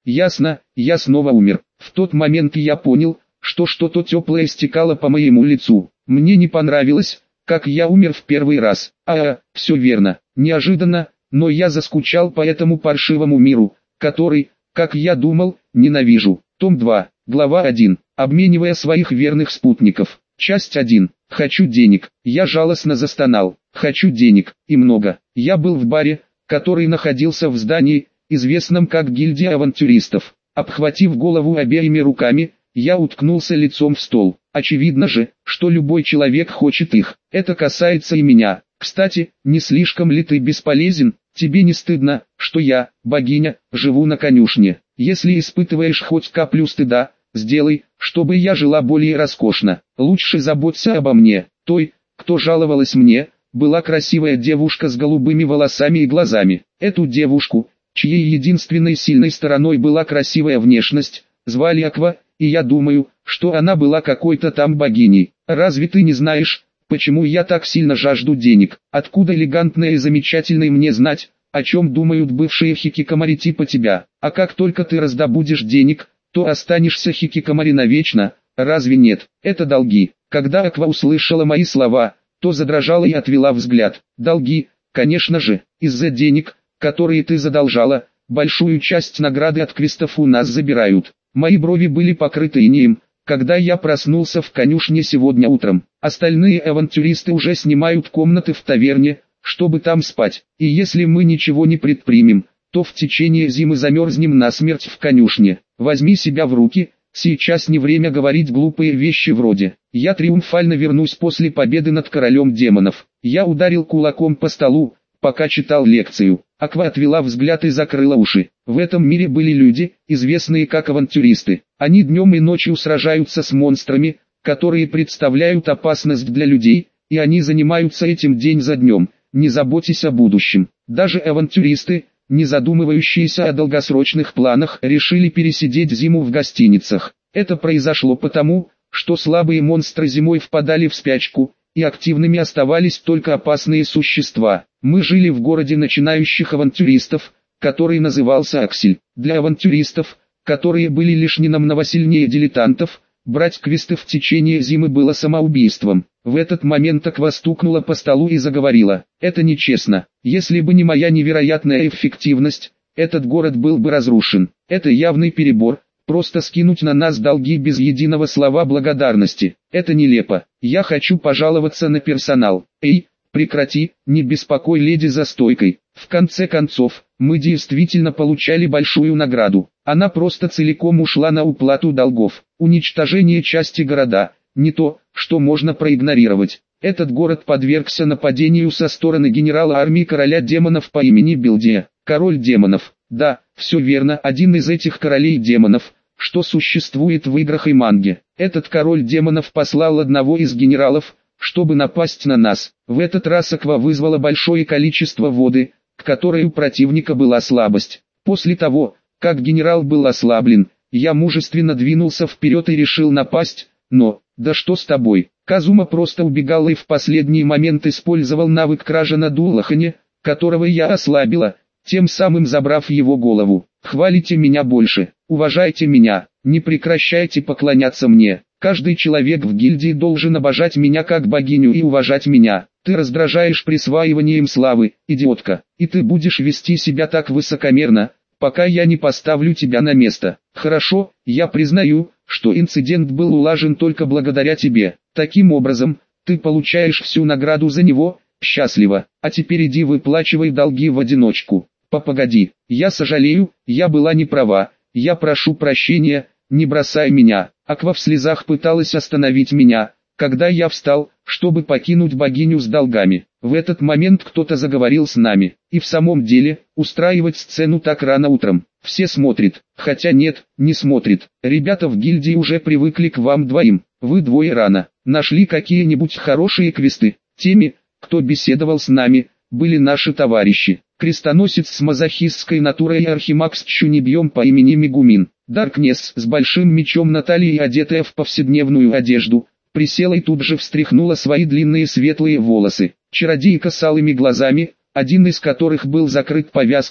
Ясно, я снова умер. В тот момент я понял, что что-то теплое стекало по моему лицу. Мне не понравилось, как я умер в первый раз. Все верно, неожиданно, но я заскучал по этому паршивому миру, который, как я думал, ненавижу. Том 2, глава 1. Обменивая своих верных спутников. Часть 1. Хочу денег. Я жалостно застонал. Хочу денег, и много. Я был в баре, который находился в здании, известном как гильдия авантюристов. Обхватив голову обеими руками, я уткнулся лицом в стол. Очевидно же, что любой человек хочет их. Это касается и меня. Кстати, не слишком ли ты бесполезен? Тебе не стыдно, что я, богиня, живу на конюшне? Если испытываешь хоть каплю стыда, сделай, чтобы я жила более роскошно. Лучше заботься обо мне. Той, кто жаловалась мне, была красивая девушка с голубыми волосами и глазами. Эту девушку, чьей единственной сильной стороной была красивая внешность, звали Аква, и я думаю, что она была какой-то там богиней. Разве ты не знаешь, почему я так сильно жажду денег? Откуда элегантное и замечательное мне знать, о чем думают бывшие хикикамари типа тебя? А как только ты раздобудешь денег, то останешься хикикамари навечно, разве нет? Это долги. Когда Аква услышала мои слова, то задрожала и отвела взгляд. Долги, конечно же, из-за денег, которые ты задолжала, большую часть награды от квестов у нас забирают. Мои брови были покрыты инеем, когда я проснулся в конюшне сегодня утром. Остальные авантюристы уже снимают комнаты в таверне, чтобы там спать. И если мы ничего не предпримем, то в течение зимы замерзнем насмерть в конюшне. Возьми себя в руки, сейчас не время говорить глупые вещи вроде «Я триумфально вернусь после победы над королем демонов». Я ударил кулаком по столу, пока читал лекцию. Аква отвела взгляд и закрыла уши. В этом мире были люди, известные как авантюристы. Они днем и ночью сражаются с монстрами, которые представляют опасность для людей, и они занимаются этим день за днем, не заботясь о будущем. Даже авантюристы, не задумывающиеся о долгосрочных планах, решили пересидеть зиму в гостиницах. Это произошло потому, что слабые монстры зимой впадали в спячку, и активными оставались только опасные существа. Мы жили в городе начинающих авантюристов, который назывался Аксель. Для авантюристов, которые были лишь ненамного сильнее дилетантов, брать квесты в течение зимы было самоубийством. В этот момент Аква стукнула по столу и заговорила. Это нечестно. Если бы не моя невероятная эффективность, этот город был бы разрушен. Это явный перебор. Просто скинуть на нас долги без единого слова благодарности. Это нелепо. Я хочу пожаловаться на персонал. Эй, прекрати, не беспокой леди за стойкой. В конце концов, мы действительно получали большую награду. Она просто целиком ушла на уплату долгов. Уничтожение части города – не то, что можно проигнорировать. Этот город подвергся нападению со стороны генерала армии короля демонов по имени Билдия. Король демонов. Да, все верно, один из этих королей демонов – что существует в играх и манге. Этот король демонов послал одного из генералов, чтобы напасть на нас. В этот раз Аква вызвала большое количество воды, к которой у противника была слабость. После того, как генерал был ослаблен, я мужественно двинулся вперед и решил напасть, но, да что с тобой? Казума просто убегал и в последний момент использовал навык кражи на Дулахане, которого я ослабила, тем самым забрав его голову. Хвалите меня больше, уважайте меня, не прекращайте поклоняться мне. Каждый человек в гильдии должен обожать меня как богиню и уважать меня. Ты раздражаешь присваиванием славы, идиотка, и ты будешь вести себя так высокомерно, пока я не поставлю тебя на место. Хорошо, я признаю, что инцидент был улажен только благодаря тебе. Таким образом, ты получаешь всю награду за него, счастливо. А теперь иди выплачивай долги в одиночку. Погоди, я сожалею, я была не права, я прошу прощения, не бросай меня. Аква в слезах пыталась остановить меня, когда я встал, чтобы покинуть богиню с долгами. В этот момент кто-то заговорил с нами. И в самом деле, устраивать сцену так рано утром. Все смотрят, хотя нет, не смотрят. Ребята в гильдии уже привыкли к вам двоим. Вы двое рано. Нашли какие-нибудь хорошие квесты? Теми, кто беседовал с нами, были наши товарищи. Крестоносец с мазохистской натурой и архимаг с чунибьем по имени Мегумин. Даркнесс с большим мечом на талии, одетая в повседневную одежду, присела и тут же встряхнула свои длинные светлые волосы. Чародейка с алыми глазами, один из которых был закрыт повязкой,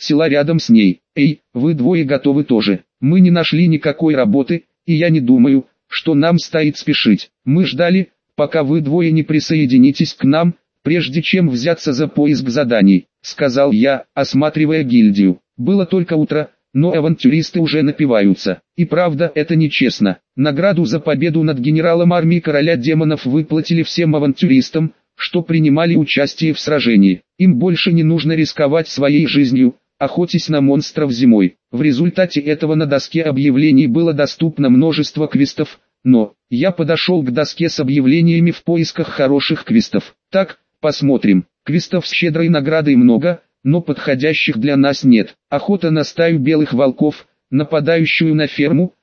села рядом с ней. Эй, вы двое готовы тоже? Мы не нашли никакой работы, и я не думаю, что нам стоит спешить. Мы ждали, пока вы двое не присоединитесь к нам, прежде чем взяться за поиск заданий, сказал я, осматривая гильдию. Было только утро, но авантюристы уже напиваются. И правда, это нечестно. Награду за победу над генералом армии короля демонов выплатили всем авантюристам, что принимали участие в сражении. Им больше не нужно рисковать своей жизнью, охотясь на монстров зимой. В результате этого на доске объявлений было доступно множество квестов, но я подошел к доске с объявлениями в поисках хороших квестов. Так, посмотрим. Квестов с щедрой наградой много, но подходящих для нас нет. Охота на стаю белых волков, нападающую на ферму,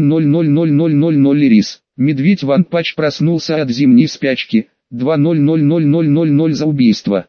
1000000 рис. Медведь Ван Пач проснулся от зимней спячки, 2000000 за убийство.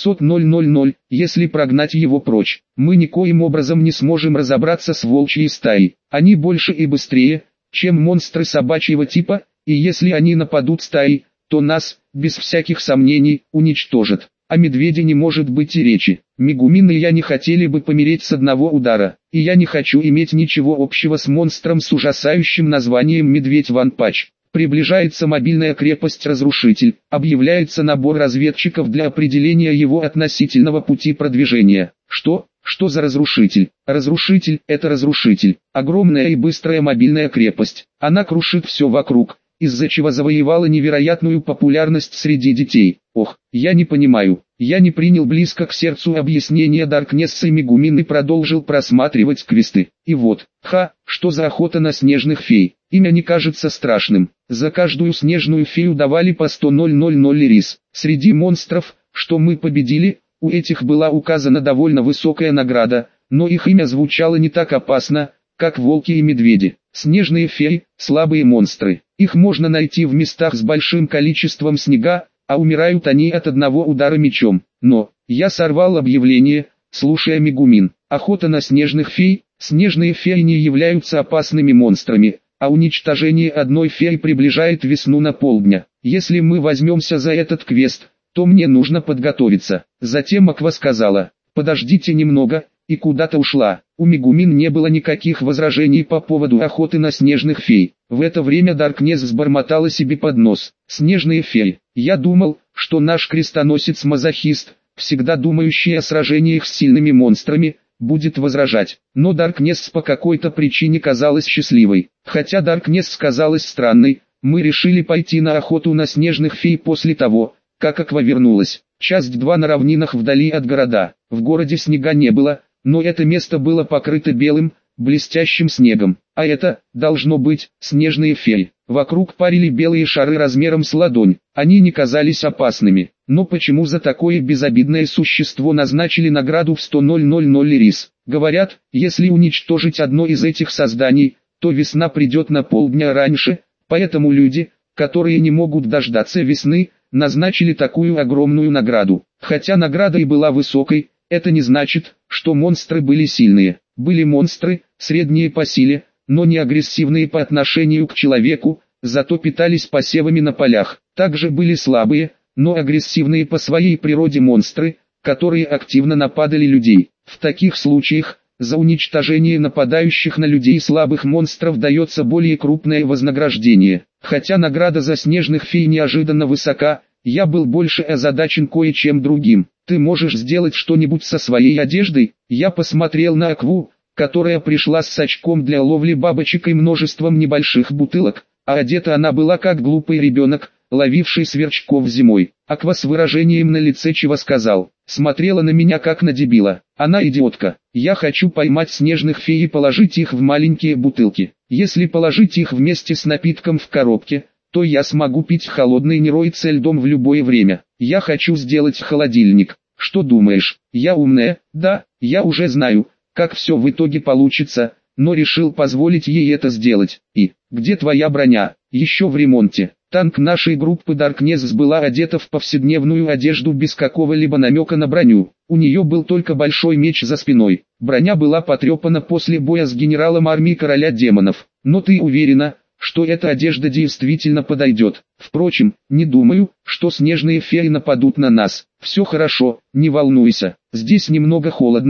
500 если прогнать его прочь. Мы никоим образом не сможем разобраться с волчьей стаей. Они больше и быстрее, чем монстры собачьего типа, и если они нападут стаей, то нас, без всяких сомнений, уничтожат. О медведе не может быть и речи. Мегумин и я не хотели бы помереть с одного удара, и я не хочу иметь ничего общего с монстром с ужасающим названием Медведь Ван Пач. Приближается мобильная крепость-разрушитель, объявляется набор разведчиков для определения его относительного пути продвижения. Что? Что за разрушитель? Разрушитель – это разрушитель. Огромная и быстрая мобильная крепость. Она крушит все вокруг, из-за чего завоевала невероятную популярность среди детей. Ох, я не понимаю. Я не принял близко к сердцу объяснения Даркнесса и Мегумин и продолжил просматривать квесты. И вот, что за охота на снежных фей? Имя не кажется страшным. За каждую снежную фею давали по 100 рис. Среди монстров, что мы победили, у этих была указана довольно высокая награда, но их имя звучало не так опасно, как волки и медведи. Снежные феи – слабые монстры. Их можно найти в местах с большим количеством снега, а умирают они от одного удара мечом. Но, я сорвал объявление, слушая Мегумин. Охота на снежных фей. Снежные феи не являются опасными монстрами, а уничтожение одной феи приближает весну на полдня. Если мы возьмемся за этот квест, то мне нужно подготовиться. Затем Аква сказала: подождите немного, и куда-то ушла. У Мегумин не было никаких возражений по поводу охоты на снежных фей. В это время Даркнесс сбормотала себе под нос: снежные феи. Я думал, что наш крестоносец-мазохист, всегда думающий о сражениях с сильными монстрами, будет возражать. Но Даркнесс по какой-то причине казалась счастливой. Хотя Даркнесс казалась странной, мы решили пойти на охоту на снежных фей после того, как Аква вернулась. Часть 2 на равнинах вдали от города. В городе снега не было, но это место было покрыто белым, блестящим снегом. А это, должно быть, снежные феи. Вокруг парили белые шары размером с ладонь. Они не казались опасными. Но почему за такое безобидное существо назначили награду в 100 рис? Говорят, если уничтожить одно из этих созданий, то весна придет на полдня раньше, поэтому люди, которые не могут дождаться весны, назначили такую огромную награду. Хотя награда и была высокой, это не значит, что монстры были сильные. Были монстры, средние по силе, но не агрессивные по отношению к человеку, зато питались посевами на полях. Также были слабые, но агрессивные по своей природе монстры, которые активно нападали людей. В таких случаях, за уничтожение нападающих на людей слабых монстров дается более крупное вознаграждение. Хотя награда за снежных фей неожиданно высока, я был больше озадачен кое-чем другим. Ты можешь сделать что-нибудь со своей одеждой? Я посмотрел на Акву, которая пришла с сачком для ловли бабочек и множеством небольших бутылок, а одета она была как глупый ребенок, ловивший сверчков зимой. Аква с выражением на лице чего сказал, смотрела на меня как на дебила. Она идиотка. Я хочу поймать снежных фей и положить их в маленькие бутылки. Если положить их вместе с напитком в коробке, то я смогу пить холодный Нероид со льдом в любое время. Я хочу сделать холодильник. Что думаешь, я умная? Да, я уже знаю, как все в итоге получится, но решил позволить ей это сделать. И, где твоя броня? Еще в ремонте. Танк нашей группы Даркнесс была одета в повседневную одежду без какого-либо намека на броню. У нее был только большой меч за спиной. Броня была потрепана после боя с генералом армии короля демонов. Но ты уверена, что эта одежда действительно подойдет? Впрочем, не думаю, что снежные феи нападут на нас. Все хорошо, не волнуйся. Здесь немного холодно,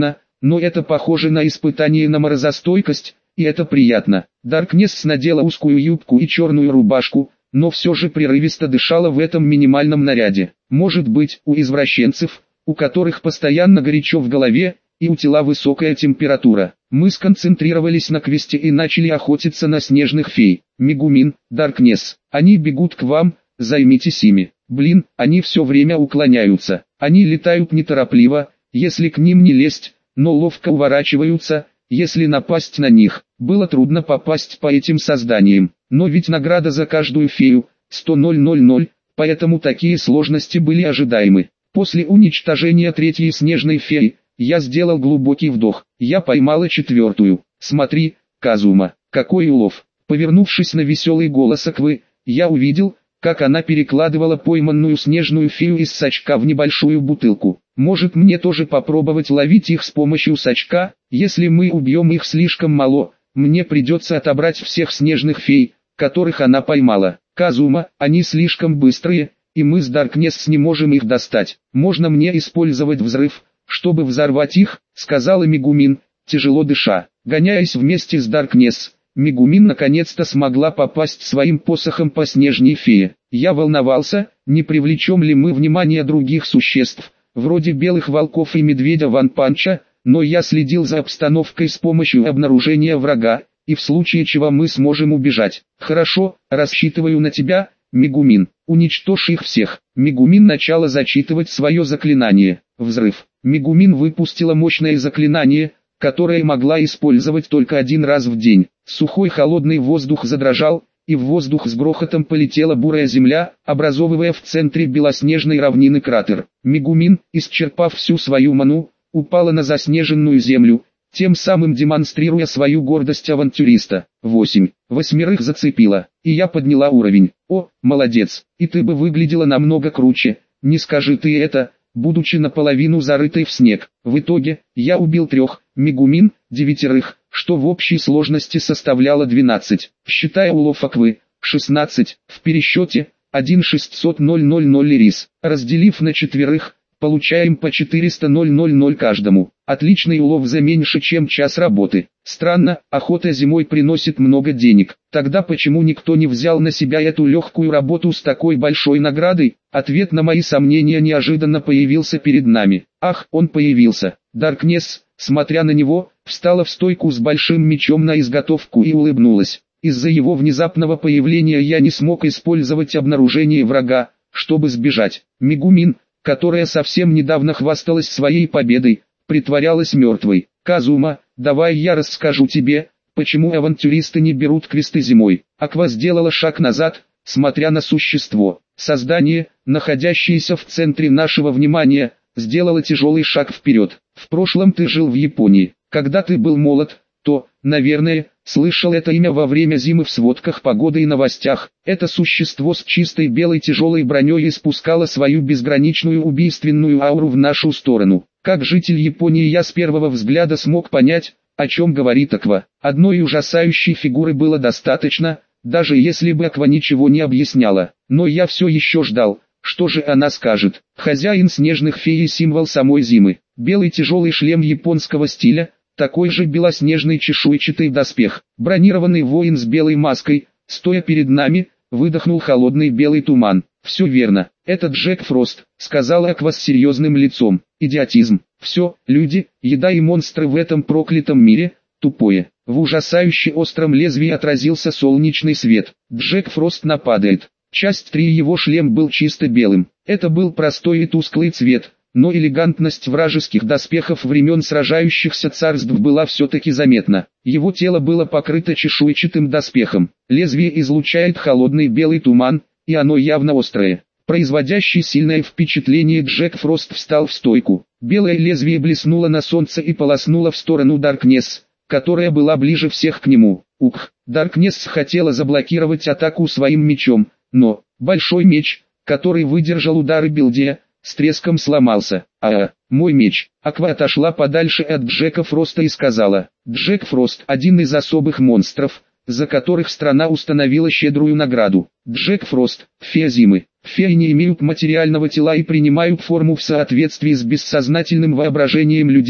но это похоже на испытание на морозостойкость, и это приятно. Даркнесс надела узкую юбку и черную рубашку, но все же прерывисто дышала в этом минимальном наряде. Может быть, у извращенцев, у которых постоянно горячо в голове, и у тела высокая температура. Мы сконцентрировались на квесте и начали охотиться на снежных фей. Мегумин, Даркнесс, они бегут к вам, займитесь ими. Блин, они все время уклоняются. Они летают неторопливо, если к ним не лезть, но ловко уворачиваются, если напасть на них. Было трудно попасть по этим созданиям, но ведь награда за каждую фею, 100 000, поэтому такие сложности были ожидаемы. После уничтожения третьей снежной феи, я сделал глубокий вдох. Я поймала четвертую. Смотри, Казума, какой улов. Повернувшись на веселый голос Аквы, я увидел, как она перекладывала пойманную снежную фею из сачка в небольшую бутылку. Может мне тоже попробовать ловить их с помощью сачка? Если мы убьем их слишком мало, мне придется отобрать всех снежных фей, которых она поймала. Казума, они слишком быстрые, и мы с Даркнесс не можем их достать. Можно мне использовать взрыв, чтобы взорвать их, сказала Мегумин, тяжело дыша. Гоняясь вместе с Даркнесс, Мегумин наконец-то смогла попасть своим посохом по снежной фее. Я волновался, не привлечем ли мы внимание других существ, вроде белых волков и медведя Ванпанча, но я следил за обстановкой с помощью обнаружения врага, и в случае чего мы сможем убежать. Хорошо, рассчитываю на тебя, Мегумин. Уничтожь их всех. Мегумин начала зачитывать свое заклинание. Взрыв. Мегумин выпустила мощное заклинание, которое могла использовать только один раз в день. Сухой холодный воздух задрожал, и в воздух с грохотом полетела бурая земля, образовывая в центре белоснежной равнины кратер. Мегумин, исчерпав всю свою ману, упала на заснеженную землю, тем самым демонстрируя свою гордость авантюриста. 8. Восьмерых зацепила, и я подняла уровень. О, молодец, и ты бы выглядела намного круче, не скажи ты это, будучи наполовину зарытой в снег. В итоге, я убил 3, Мегумин, 9, что в общей сложности составляло 12, считая улов Аквы, 16, в пересчете, 1,600 лирис, разделив на 4, получаем по 400 каждому. Отличный улов за меньше чем час работы. Странно, охота зимой приносит много денег. Тогда почему никто не взял на себя эту легкую работу с такой большой наградой? Ответ на мои сомнения неожиданно появился перед нами. Ах, он появился. Даркнесс, смотря на него, встала в стойку с большим мечом на изготовку и улыбнулась. Из-за его внезапного появления я не смог использовать обнаружение врага, чтобы сбежать. Мегумин, которая совсем недавно хвасталась своей победой, притворялась мертвой. Казума, давай я расскажу тебе, почему авантюристы не берут квесты зимой. Аква сделала шаг назад, смотря на существо. Создание, находящееся в центре нашего внимания, сделало тяжелый шаг вперед. В прошлом ты жил в Японии. Когда ты был молод, то, наверное, слышал это имя во время зимы в сводках погоды и новостях. Это существо с чистой белой тяжелой броней испускало свою безграничную убийственную ауру в нашу сторону. Как житель Японии я с первого взгляда смог понять, о чем говорит Аква. Одной ужасающей фигуры было достаточно, даже если бы Аква ничего не объясняла. Но я все еще ждал, что же она скажет. Хозяин снежных фей — символ самой зимы. Белый тяжелый шлем японского стиля, такой же белоснежный чешуйчатый доспех. Бронированный воин с белой маской, стоя перед нами, выдохнул холодный белый туман. «Все верно, это Джек Фрост», — сказала Аква с серьезным лицом. «Идиотизм. Все, люди, еда и монстры в этом проклятом мире, тупое». В ужасающе остром лезвии отразился солнечный свет. Джек Фрост нападает. Часть 3 его шлем был чисто белым. Это был простой и тусклый цвет, но элегантность вражеских доспехов времен сражающихся царств была все-таки заметна. Его тело было покрыто чешуйчатым доспехом. Лезвие излучает холодный белый туман, и оно явно острое. Производящий сильное впечатление, Джек Фрост встал в стойку. Белое лезвие блеснуло на солнце и полоснуло в сторону Даркнесс, которая была ближе всех к нему. Ух, Даркнесс хотела заблокировать атаку своим мечом, но большой меч, который выдержал удары Билдия, с треском сломался. Мой меч. Аква отошла подальше от Джека Фроста и сказала: Джек Фрост — один из особых монстров, за которых страна установила щедрую награду. Джек Фрост — фея зимы. Феи не имеют материального тела и принимают форму в соответствии с бессознательным воображением людей,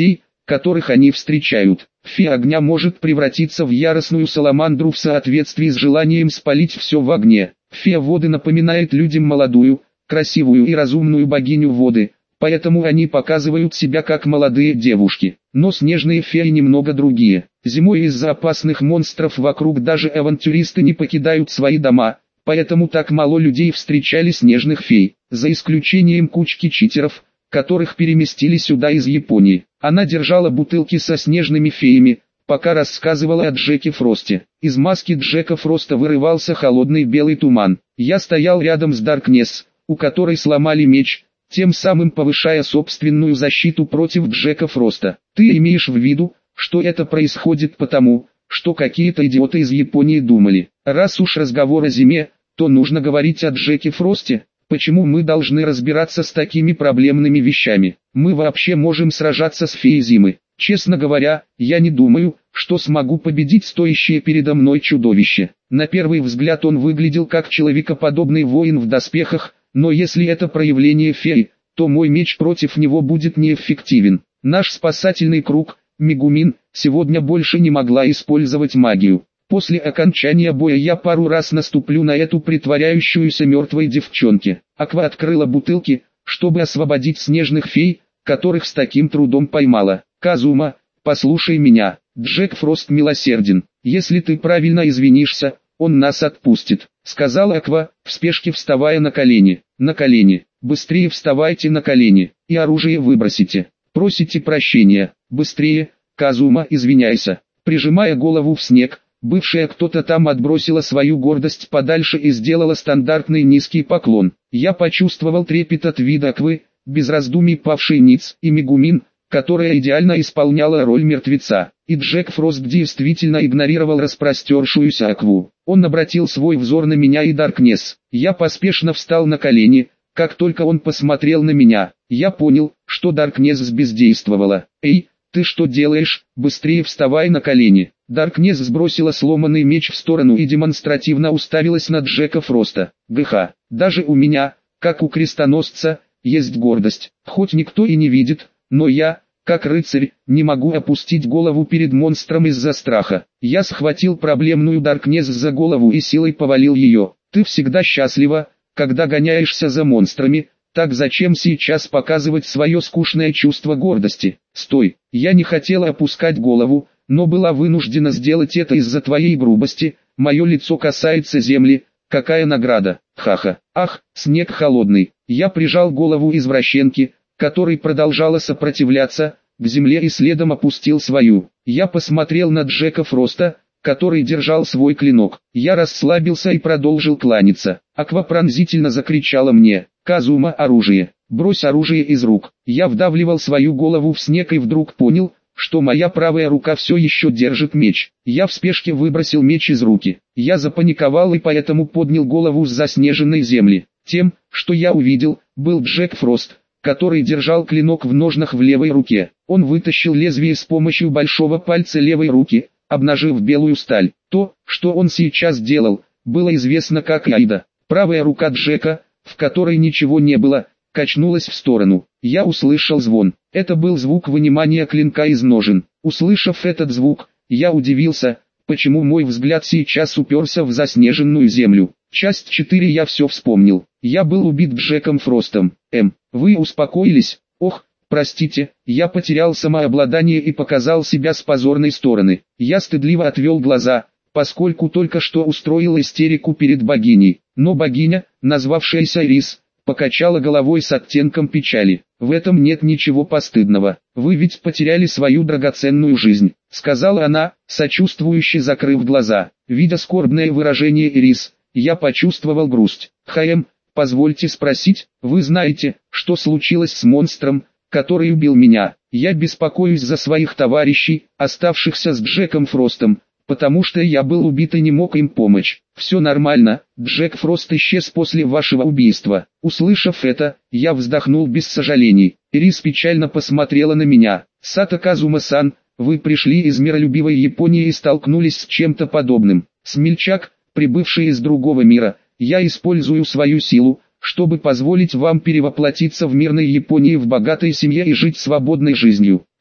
которых они встречают. Фея огня может превратиться в яростную саламандру в соответствии с желанием спалить все в огне. Фея воды напоминает людям молодую, красивую и разумную богиню воды, поэтому они показывают себя как молодые девушки. Но снежные феи немного другие. Зимой из-за опасных монстров вокруг даже авантюристы не покидают свои дома, поэтому так мало людей встречали снежных фей, за исключением кучки читеров, которых переместили сюда из Японии. Она держала бутылки со снежными феями, пока рассказывала о Джеке Фросте. Из маски Джека Фроста вырывался холодный белый туман. Я стоял рядом с Даркнесс, у которой сломали меч, тем самым повышая собственную защиту против Джека Фроста. Ты имеешь в виду, что это происходит потому, что какие-то идиоты из Японии думали, раз уж разговор о зиме, то нужно говорить о Джеке Фросте? Почему мы должны разбираться с такими проблемными вещами? Мы вообще можем сражаться с феей зимы. Честно говоря, я не думаю, что смогу победить стоящее передо мной чудовище. На первый взгляд он выглядел как человекоподобный воин в доспехах, но если это проявление феи, то мой меч против него будет неэффективен. Наш спасательный круг, Мегумин, сегодня больше не могла использовать магию. После окончания боя я пару раз наступлю на эту притворяющуюся мертвой девчонке. Аква открыла бутылки, чтобы освободить снежных фей, которых с таким трудом поймала. Казума, послушай меня, Джек Фрост милосерден. Если ты правильно извинишься, он нас отпустит, сказала Аква, в спешке вставая на колени. На колени, быстрее вставайте на колени, и оружие выбросите. Просите прощения, быстрее, Казума, извиняйся. Прижимая голову в снег, бывшая кто-то там отбросила свою гордость подальше и сделала стандартный низкий поклон. Я почувствовал трепет от вида Аквы, без раздумий павшей ниц, и Мегумин, которая идеально исполняла роль мертвеца. И Джек Фрост действительно игнорировал распростершуюся Акву. Он обратил свой взор на меня и Даркнесс. Я поспешно встал на колени. Как только он посмотрел на меня, я понял, что Даркнесс бездействовала. «Эй, ты что делаешь? Быстрее вставай на колени!» Даркнесс сбросила сломанный меч в сторону и демонстративно уставилась на Джека Фроста. «ГХ, даже у меня, как у крестоносца, есть гордость. Хоть никто и не видит, но я, как рыцарь, не могу опустить голову перед монстром из-за страха». Я схватил проблемную Даркнесс за голову и силой повалил ее. «Ты всегда счастлива, когда гоняешься за монстрами, так зачем сейчас показывать свое скучное чувство гордости? Стой!» Я не хотела опускать голову, но была вынуждена сделать это из-за твоей грубости. Мое лицо касается земли, какая награда? Ха-ха. Ах, снег холодный. Я прижал голову извращенки, которой продолжала сопротивляться, к земле и следом опустил свою. Я посмотрел на Джека Фроста, который держал свой клинок. Я расслабился и продолжил кланяться. Аква пронзительно закричала мне: «Казума, оружие! Брось оружие из рук!» Я вдавливал свою голову в снег и вдруг понял, что моя правая рука все еще держит меч. Я в спешке выбросил меч из руки. Я запаниковал и поэтому поднял голову с заснеженной земли. Тем, что я увидел, был Джек Фрост, который держал клинок в ножнах в левой руке. Он вытащил лезвие с помощью большого пальца левой руки, обнажив белую сталь. То, что он сейчас делал, было известно как Айда. Правая рука Джека, в которой ничего не было, качнулась в сторону. Я услышал звон. Это был звук вынимания клинка из ножен. Услышав этот звук, я удивился, почему мой взгляд сейчас уперся в заснеженную землю. Часть 4. Я все вспомнил. Я был убит Джеком Фростом. Вы успокоились? Ох, простите, я потерял самообладание и показал себя с позорной стороны. Я стыдливо отвел глаза, поскольку только что устроил истерику перед богиней. Но богиня, назвавшаяся Ирис, покачала головой с оттенком печали. «В этом нет ничего постыдного. Вы ведь потеряли свою драгоценную жизнь», — сказала она, сочувствующе закрыв глаза. Видя скорбное выражение Ирис, я почувствовал грусть. Позвольте спросить, вы знаете, что случилось с монстром, который убил меня? Я беспокоюсь за своих товарищей, оставшихся с Джеком Фростом, потому что я был убит и не мог им помочь. Все нормально, Джек Фрост исчез после вашего убийства». Услышав это, я вздохнул без сожалений. Ирис печально посмотрела на меня. «Сато Казума-сан, вы пришли из миролюбивой Японии и столкнулись с чем-то подобным. Смельчак, прибывший из другого мира, я использую свою силу, чтобы позволить вам перевоплотиться в мирной Японии в богатой семье и жить свободной жизнью.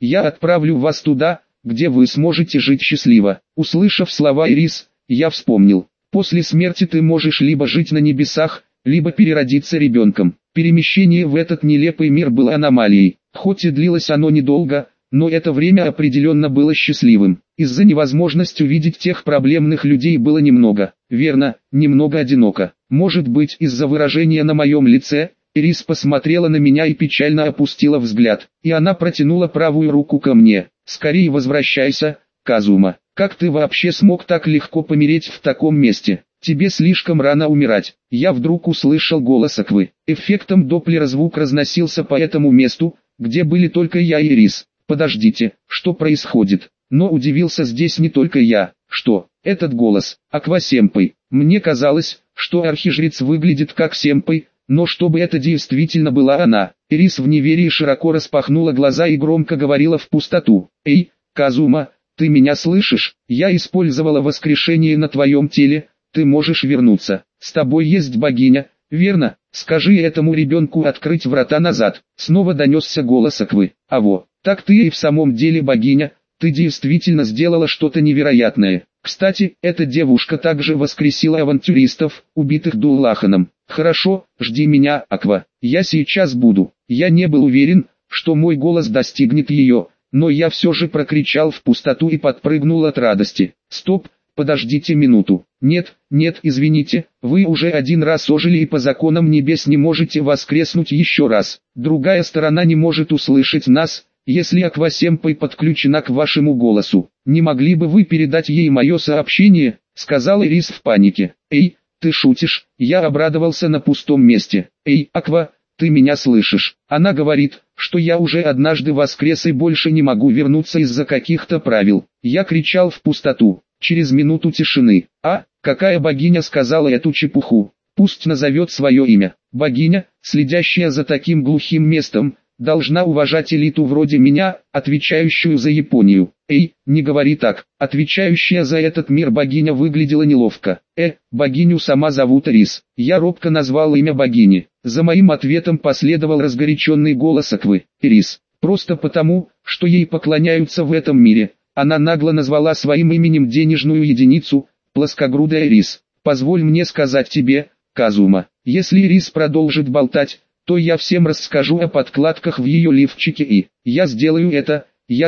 Я отправлю вас туда, где вы сможете жить счастливо. Услышав слова Ирис, я вспомнил. После смерти ты можешь либо жить на небесах, либо переродиться ребенком. Перемещение в этот нелепый мир было аномалией. Хоть и длилось оно недолго, но это время определенно было счастливым. Из-за невозможности увидеть тех проблемных людей было немного, верно, немного одиноко. Может быть, из-за выражения на моем лице, Ирис посмотрела на меня и печально опустила взгляд, и она протянула правую руку ко мне. «Скорее возвращайся, Казума. Как ты вообще смог так легко помереть в таком месте? Тебе слишком рано умирать». Я вдруг услышал голос Аквы. Эффектом Доплера звук разносился по этому месту, где были только я и Ирис. «Подождите, что происходит?» Но удивился здесь не только я. Что? Этот голос, Аква-сэмпэй. Мне казалось, что архижрец выглядит как сэмпэй, но чтобы это действительно была она. Ирис в неверии широко распахнула глаза и громко говорила в пустоту. «Эй, Казума, ты меня слышишь? Я использовала воскрешение на твоем теле, ты можешь вернуться. С тобой есть богиня, верно? Скажи этому ребенку открыть врата назад». Снова донесся голос Аквы. «Аво, так ты и в самом деле богиня, ты действительно сделала что-то невероятное. Кстати, эта девушка также воскресила авантюристов, убитых Дуллаханом. Хорошо, жди меня, Аква, я сейчас буду». Я не был уверен, что мой голос достигнет ее, но я все же прокричал в пустоту и подпрыгнул от радости. «Стоп, подождите минуту. Нет, извините, вы уже один раз ожили и по законам небес не можете воскреснуть еще раз. Другая сторона не может услышать нас, если Аква-сэмпэй подключена к вашему голосу. Не могли бы вы передать ей мое сообщение?» — сказал Ирис в панике. «Эй, ты шутишь?» Я обрадовался на пустом месте. «Эй, Аква, ты меня слышишь?» Она говорит, что я уже однажды воскрес и больше не могу вернуться из-за каких-то правил. Я кричал в пустоту. Через минуту тишины. «А, какая богиня сказала эту чепуху? Пусть назовет свое имя. Богиня, следящая за таким глухим местом, должна уважать элиту вроде меня, отвечающую за Японию». «Эй, не говори так». Отвечающая за этот мир богиня выглядела неловко. Богиню сама зовут Ирис. Я робко назвал имя богини. За моим ответом последовал разгоряченный голос Аквы. «Ирис. Просто потому, что ей поклоняются в этом мире». Она нагло назвала своим именем денежную единицу, плоскогрудая Ирис. «Позволь мне сказать тебе, Казума, если Ирис продолжит болтать, то я всем расскажу о подкладках в ее лифчике и я сделаю это.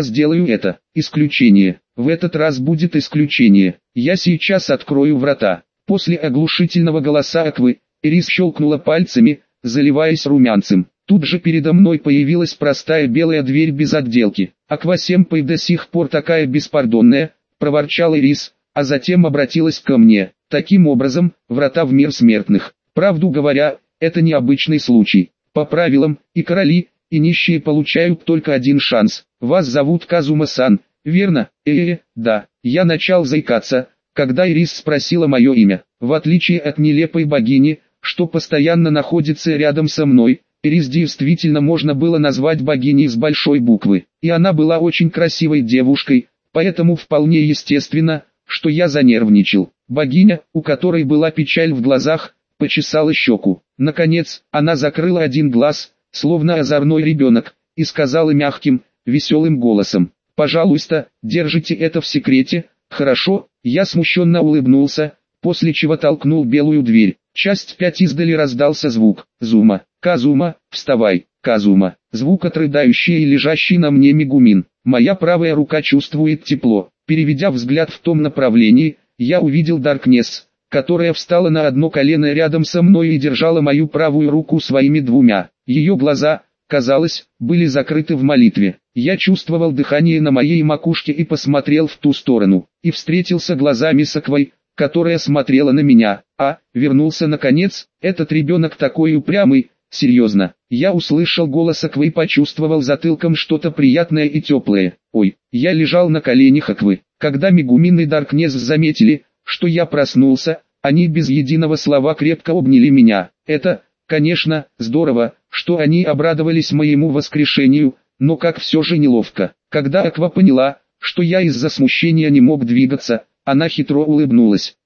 Исключение. В этот раз будет исключение. Я сейчас открою врата». После оглушительного голоса Аквы, Ирис щелкнула пальцами, заливаясь румянцем. Тут же передо мной появилась простая белая дверь без отделки. «Аква-сэмпэй до сих пор такая беспардонная», — проворчала Ирис, а затем обратилась ко мне. «Таким образом, врата в мир смертных. Правду говоря, это необычный случай. По правилам, и короли, и нищие получают только один шанс. Вас зовут Казума-сан, верно?» Да. Я начал заикаться, когда Ирис спросила мое имя. В отличие от нелепой богини, что постоянно находится рядом со мной, Ирис действительно можно было назвать богиней с большой буквы. И она была очень красивой девушкой, поэтому вполне естественно, что я занервничал. Богиня, у которой была печаль в глазах, почесала щеку. Наконец, она закрыла один глаз, словно озорной ребенок, и сказала мягким, веселым голосом: «Пожалуйста, держите это в секрете, хорошо?» Я смущенно улыбнулся, после чего толкнул белую дверь. Часть 5 издали раздался звук. «Зума, Казума, вставай, Казума!» Звук от рыдающей и лежащей на мне Мегумин. Моя правая рука чувствует тепло. Переведя взгляд в том направлении, я увидел Даркнесс, которая встала на одно колено рядом со мной и держала мою правую руку своими двумя. Ее глаза, казалось, были закрыты в молитве. Я чувствовал дыхание на моей макушке и посмотрел в ту сторону, и встретился глазами с Аквой, которая смотрела на меня. Вернулся наконец, этот ребенок такой упрямый, серьезно. Я услышал голос Аквы и почувствовал затылком что-то приятное и теплое. Я лежал на коленях Аквы. Когда Мегумин и Даркнесс заметили, что я проснулся, они без единого слова крепко обняли меня. Это, конечно, здорово, что они обрадовались моему воскрешению, но как все же неловко. Когда Аква поняла, что я из-за смущения не мог двигаться, она хитро улыбнулась.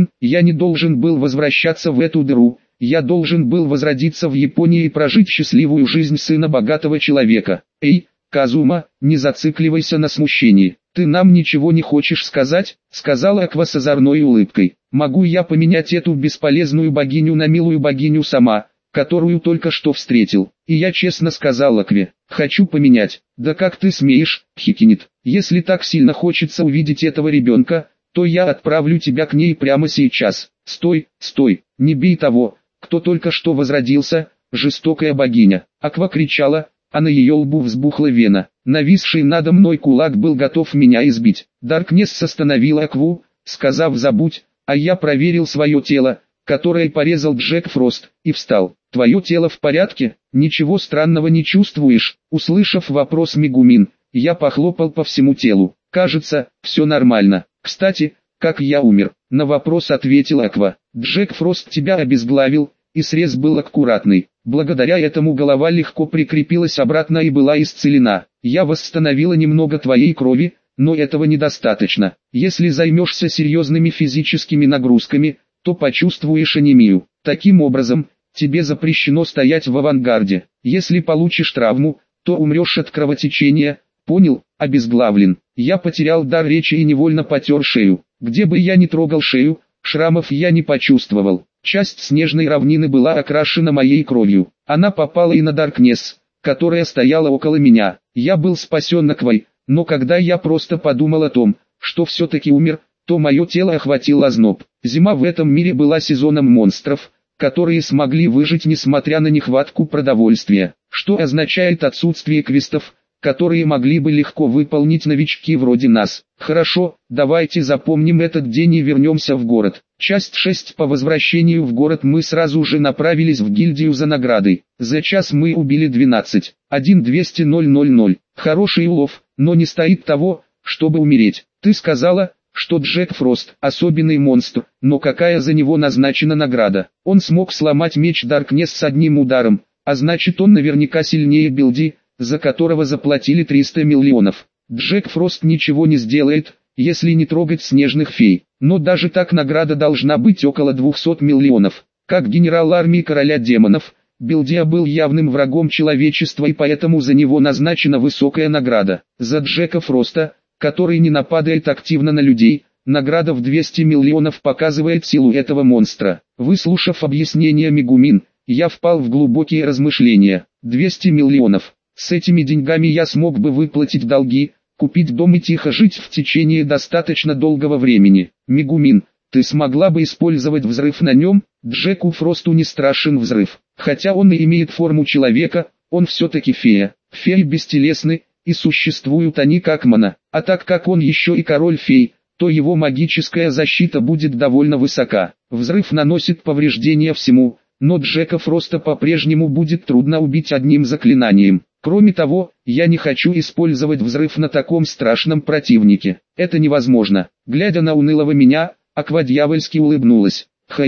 Я не должен был возвращаться в эту дыру, я должен был возродиться в Японии и прожить счастливую жизнь сына богатого человека. Казума, не зацикливайся на смущении. Ты нам ничего не хочешь сказать, сказала Аква с озорной улыбкой. Могу я поменять эту бесполезную богиню на милую богиню сама, которую только что встретил? И я честно сказал Акве, хочу поменять. Да как ты смеешь, хикинит. Если так сильно хочется увидеть этого ребенка, то я отправлю тебя к ней прямо сейчас. Стой, стой, не бей того, кто только что возродился, жестокая богиня. Аква кричала, а на ее лбу взбухла вена. Нависший надо мной кулак был готов меня избить. Даркнесс остановила Акву, сказав забудь, а я проверил свое тело, которое порезал Джек Фрост, и встал. Твое тело в порядке? Ничего странного не чувствуешь? Услышав вопрос Мегумин, я похлопал по всему телу. Кажется, все нормально. Кстати, как я умер? На вопрос ответила Аква. Джек Фрост тебя обезглавил, и срез был аккуратный. Благодаря этому голова легко прикрепилась обратно и была исцелена. Я восстановила немного твоей крови, но этого недостаточно. Если займешься серьезными физическими нагрузками, то почувствуешь анемию. Таким образом, тебе запрещено стоять в авангарде. Если получишь травму, то умрешь от кровотечения. Понял? Обезглавлен. Я потерял дар речи и невольно потер шею. Где бы я ни трогал шею, шрамов я не почувствовал. Часть снежной равнины была окрашена моей кровью. Она попала и на Даркнесс, которая стояла около меня. Я был спасен Аквой, но когда я просто подумал о том, что все-таки умер, то мое тело охватил озноб. Зима в этом мире была сезоном монстров, которые смогли выжить несмотря на нехватку продовольствия, что означает отсутствие квестов, которые могли бы легко выполнить новички вроде нас. Хорошо, давайте запомним этот день и вернемся в город. Часть 6. По возвращению в город мы сразу же направились в гильдию за наградой. За час мы убили 12. 1-200-000. Хороший улов, но не стоит того, чтобы умереть. Ты сказала, что Джек Фрост – особенный монстр, но какая за него назначена награда? Он смог сломать меч Даркнесс с одним ударом, а значит он наверняка сильнее Билди, за которого заплатили 300 миллионов. Джек Фрост ничего не сделает, если не трогать снежных фей, но даже так награда должна быть около 200 миллионов. Как генерал армии короля демонов, Билдия был явным врагом человечества и поэтому за него назначена высокая награда. За Джека Фроста, который не нападает активно на людей, награда в 200 миллионов показывает силу этого монстра. Выслушав объяснение Мегумин, я впал в глубокие размышления. 200 миллионов. С этими деньгами я смог бы выплатить долги, купить дом и тихо жить в течение достаточно долгого времени. Мегумин, ты смогла бы использовать взрыв на нем? Джеку Фросту не страшен взрыв. Хотя он и имеет форму человека, он все-таки фея. Феи бестелесны, и существуют они как мана. А так как он еще и король фей, то его магическая защита будет довольно высока. Взрыв наносит повреждения всему, но Джека Фроста по-прежнему будет трудно убить одним заклинанием. Кроме того, я не хочу использовать взрыв на таком страшном противнике. Это невозможно. Глядя на унылого меня, Аква дьявольски улыбнулась.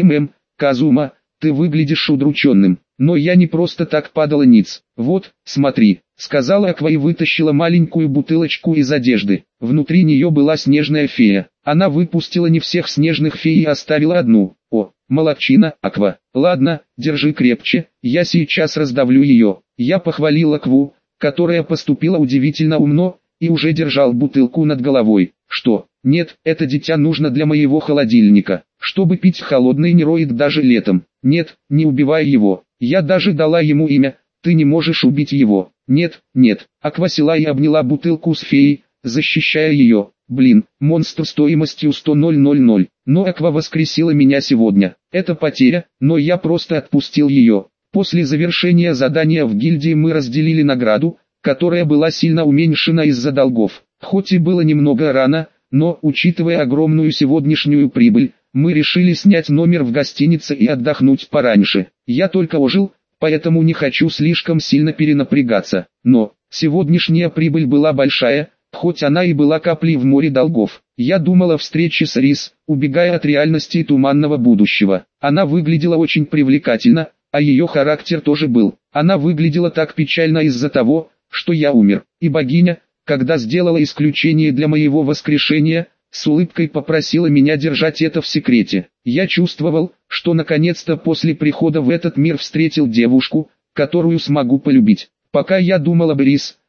Казума, ты выглядишь удрученным. Но я не просто так падала ниц. Вот, смотри, сказала Аква и вытащила маленькую бутылочку из одежды. Внутри нее была снежная фея. Она выпустила не всех снежных фей и оставила одну. О, молодчина, Аква. Ладно, держи крепче, я сейчас раздавлю ее. Я похвалил Акву, которая поступила удивительно умно, и уже держал бутылку над головой. Что? Нет, это дитя нужно для моего холодильника, чтобы пить холодный нероид даже летом. Нет, не убивай его. Я даже дала ему имя. Ты не можешь убить его. Нет, нет. Аква села и обняла бутылку с феей, защищая ее. Блин, монстр стоимостью 100 000. Но Аква воскресила меня сегодня. Это потеря, но я просто отпустил ее. После завершения задания в гильдии мы разделили награду, которая была сильно уменьшена из-за долгов. Хоть и было немного рано, но, учитывая огромную сегодняшнюю прибыль, мы решили снять номер в гостинице и отдохнуть пораньше. Я только ожил, поэтому не хочу слишком сильно перенапрягаться. Но, сегодняшняя прибыль была большая, хоть она и была каплей в море долгов. Я думал о встрече с Рис, убегая от реальности и туманного будущего. Она выглядела очень привлекательно, а ее характер тоже был. Она выглядела так печально из-за того, что я умер. И богиня, когда сделала исключение для моего воскрешения, с улыбкой попросила меня держать это в секрете. Я чувствовал, что наконец-то после прихода в этот мир встретил девушку, которую смогу полюбить. Пока я думал об Рис,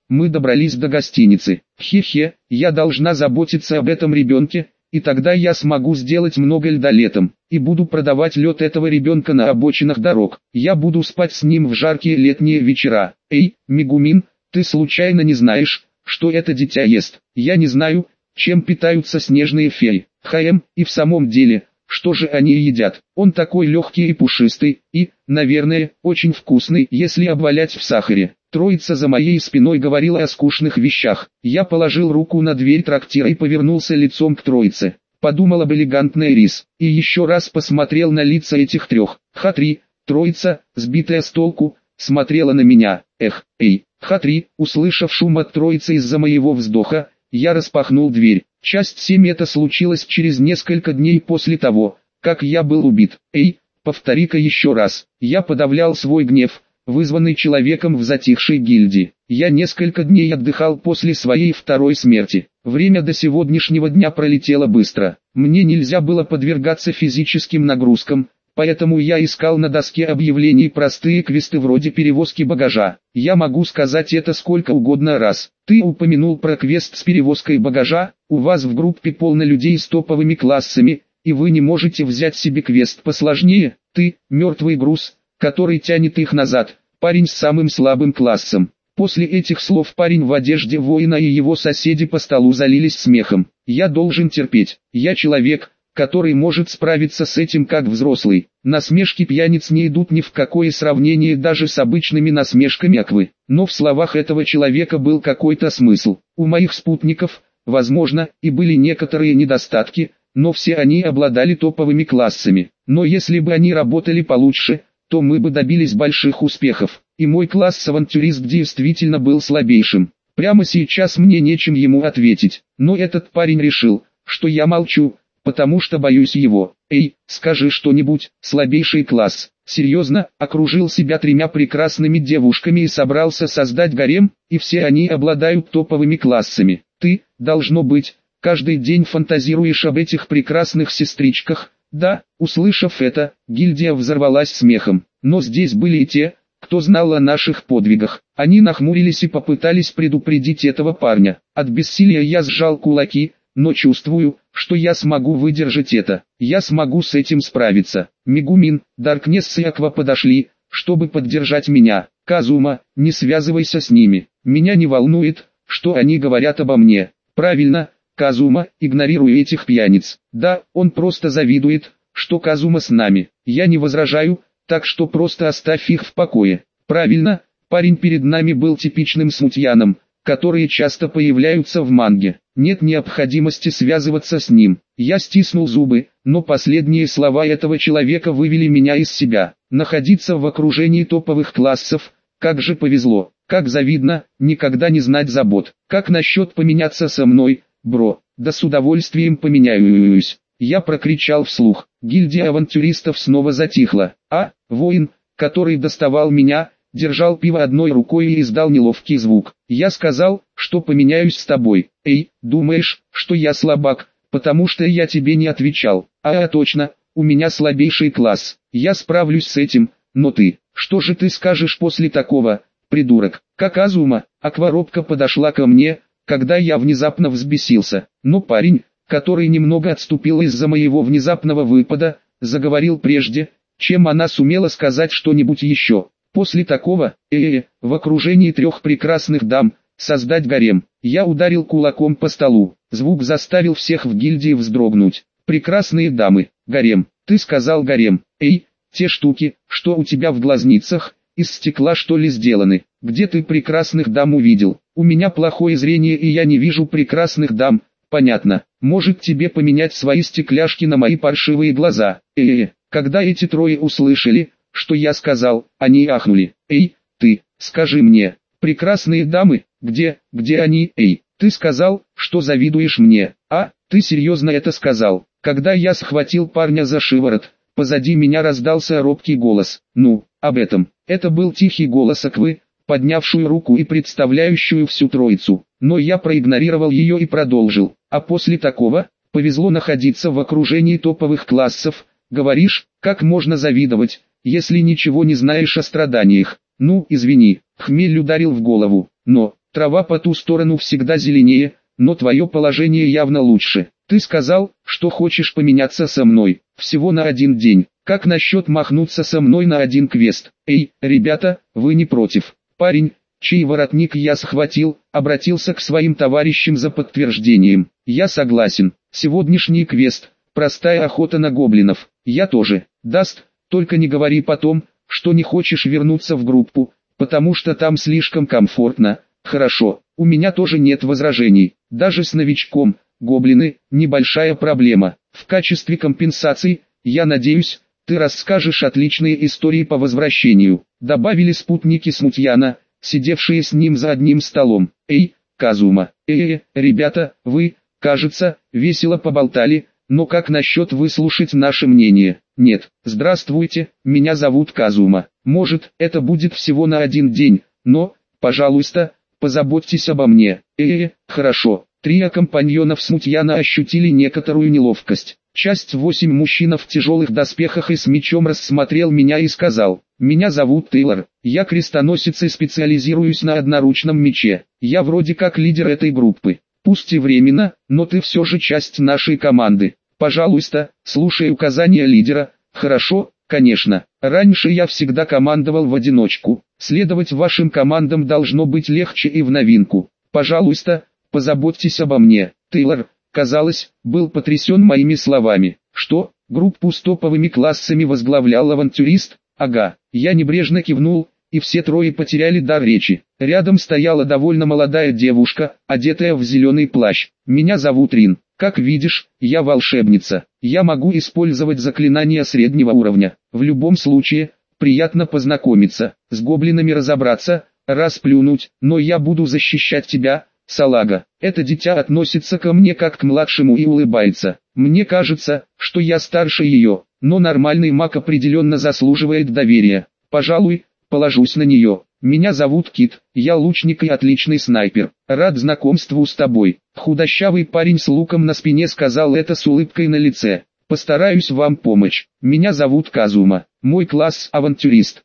мы добрались до гостиницы. Хе-хе, я должна заботиться об этом ребенке, и тогда я смогу сделать много льда летом, и буду продавать лед этого ребенка на обочинах дорог. Я буду спать с ним в жаркие летние вечера. Эй, Мегумин, ты случайно не знаешь, что это дитя ест? Я не знаю, чем питаются снежные феи. И в самом деле, что же они едят? Он такой легкий и пушистый, и, наверное, очень вкусный, если обвалять в сахаре. Троица за моей спиной говорила о скучных вещах. Я положил руку на дверь трактира и повернулся лицом к троице. Подумал об элегантной рис, и еще раз посмотрел на лица этих трех. Хатри, троица, сбитая с толку, смотрела на меня. Хатри, услышав шум от троицы из-за моего вздоха, я распахнул дверь. Часть 7. Это случилось через несколько дней после того, как я был убит. Повтори-ка еще раз. Я подавлял свой гнев, вызванный человеком в затихшей гильдии. Я несколько дней отдыхал после своей второй смерти. Время до сегодняшнего дня пролетело быстро. Мне нельзя было подвергаться физическим нагрузкам, поэтому я искал на доске объявлений простые квесты вроде перевозки багажа. Я могу сказать это сколько угодно раз. Ты упомянул про квест с перевозкой багажа, у вас в группе полно людей с топовыми классами, и вы не можете взять себе квест посложнее. Ты, мертвый груз, который тянет их назад, парень с самым слабым классом. После этих слов парень в одежде воина и его соседи по столу залились смехом. Я должен терпеть, я человек, который может справиться с этим как взрослый. Насмешки пьяниц не идут ни в какое сравнение даже с обычными насмешками Аквы. Но в словах этого человека был какой-то смысл. У моих спутников, возможно, и были некоторые недостатки, но все они обладали топовыми классами. Но если бы они работали получше, то мы бы добились больших успехов. И мой класс авантюрист действительно был слабейшим. Прямо сейчас мне нечем ему ответить. Но этот парень решил, что я молчу, потому что боюсь его. Скажи что-нибудь, слабейший класс. Серьезно, окружил себя 3 прекрасными девушками и собрался создать гарем, и все они обладают топовыми классами. Ты, должно быть, каждый день фантазируешь об этих прекрасных сестричках. Да, услышав это, гильдия взорвалась смехом. Но здесь были и те, кто знал о наших подвигах. Они нахмурились и попытались предупредить этого парня. От бессилия я сжал кулаки, но чувствую, что я смогу выдержать это. Я смогу с этим справиться. Мегумин, Даркнесс и Аква подошли, чтобы поддержать меня. Казума, не связывайся с ними. Меня не волнует, что они говорят обо мне. Правильно, Казума, игнорируй этих пьяниц. Да, он просто завидует, что Казума с нами. Я не возражаю, так что просто оставь их в покое. Правильно, парень перед нами был типичным смутьяном, которые часто появляются в манге. Нет необходимости связываться с ним. Я стиснул зубы, но последние слова этого человека вывели меня из себя. Находиться в окружении топовых классов, как же повезло, как завидно, никогда не знать забот. Как насчет поменяться со мной, бро? Да с удовольствием поменяюсь. Я прокричал вслух. Гильдия авантюристов снова затихла. Воин, который доставал меня, держал пиво одной рукой и издал неловкий звук. Я сказал, что поменяюсь с тобой. Думаешь, что я слабак, потому что я тебе не отвечал? Точно, у меня слабейший класс. Я справлюсь с этим, но ты, что же ты скажешь после такого, придурок? Как Азума, Аква робко подошла ко мне, когда я внезапно взбесился. Но парень, который немного отступил из-за моего внезапного выпада, заговорил прежде, чем она сумела сказать что-нибудь еще. После такого, в окружении 3 прекрасных дам, создать гарем. Я ударил кулаком по столу. Звук заставил всех в гильдии вздрогнуть. Прекрасные дамы, гарем. Ты сказал гарем. Те штуки, что у тебя в глазницах, из стекла что ли сделаны? Где ты прекрасных дам увидел? У меня плохое зрение и я не вижу прекрасных дам. Понятно. Может тебе поменять свои стекляшки на мои паршивые глаза? Когда эти трое услышали, что я сказал, они ахнули. Ты, скажи мне, прекрасные дамы, где они? Ты сказал, что завидуешь мне. Ты серьезно это сказал? Когда я схватил парня за шиворот, позади меня раздался робкий голос. Об этом. Это был тихий голос Аквы, поднявшую руку и представляющую всю троицу. Но я проигнорировал ее и продолжил. А после такого, повезло находиться в окружении топовых классов. Говоришь, как можно завидовать, если ничего не знаешь о страданиях? Извини, хмель ударил в голову. Но, Трава по ту сторону всегда зеленее, но твое положение явно лучше. Ты сказал, что хочешь поменяться со мной, всего на один день. Как насчет махнуться со мной на один квест? Эй, ребята, вы не против? Парень, чей воротник я схватил, обратился к своим товарищам за подтверждением. Я согласен. Сегодняшний квест – простая охота на гоблинов. Я тоже. Даст, только не говори потом, что не хочешь вернуться в группу, потому что там слишком комфортно. Хорошо, у меня тоже нет возражений. Даже с новичком, гоблины – небольшая проблема. В качестве компенсации, я надеюсь, ты расскажешь отличные истории по возвращению. Добавили спутники Смутьяна, сидевшие с ним за одним столом. Эй, Казума, ребята, вы, кажется, весело поболтали, но как насчет выслушать наше мнение? Нет, здравствуйте, меня зовут Казума. Может, это будет всего на один день, но, пожалуйста, позаботьтесь обо мне. Хорошо. Трио компаньонов Смутьяна ощутили некоторую неловкость. Часть 8. Мужчина в тяжелых доспехах и с мечом рассмотрел меня и сказал: «Меня зовут Тейлор, я крестоносец и специализируюсь на одноручном мече. Я вроде как лидер этой группы. Пусть и временно, но ты все же часть нашей команды. Пожалуйста, слушай указания лидера». «Хорошо, конечно. Раньше я всегда командовал в одиночку. Следовать вашим командам должно быть легче и в новинку. Пожалуйста, позаботьтесь обо мне». Тейлор, казалось, был потрясен моими словами. «Что, группу с топовыми классами возглавлял авантюрист?» «Ага». Я небрежно кивнул, и все трое потеряли дар речи. Рядом стояла довольно молодая девушка, одетая в зеленый плащ. «Меня зовут Рин. Как видишь, я волшебница. Я могу использовать заклинания среднего уровня. В любом случае, приятно познакомиться, с гоблинами разобраться, расплюнуть, но я буду защищать тебя, салага». Это дитя относится ко мне как к младшему и улыбается. Мне кажется, что я старше ее, но нормальный маг определенно заслуживает доверия. Пожалуй, положусь на нее. «Меня зовут Кит, я лучник и отличный снайпер. Рад знакомству с тобой». Худощавый парень с луком на спине сказал это с улыбкой на лице. «Постараюсь вам помочь. Меня зовут Казума. Мой класс авантюрист.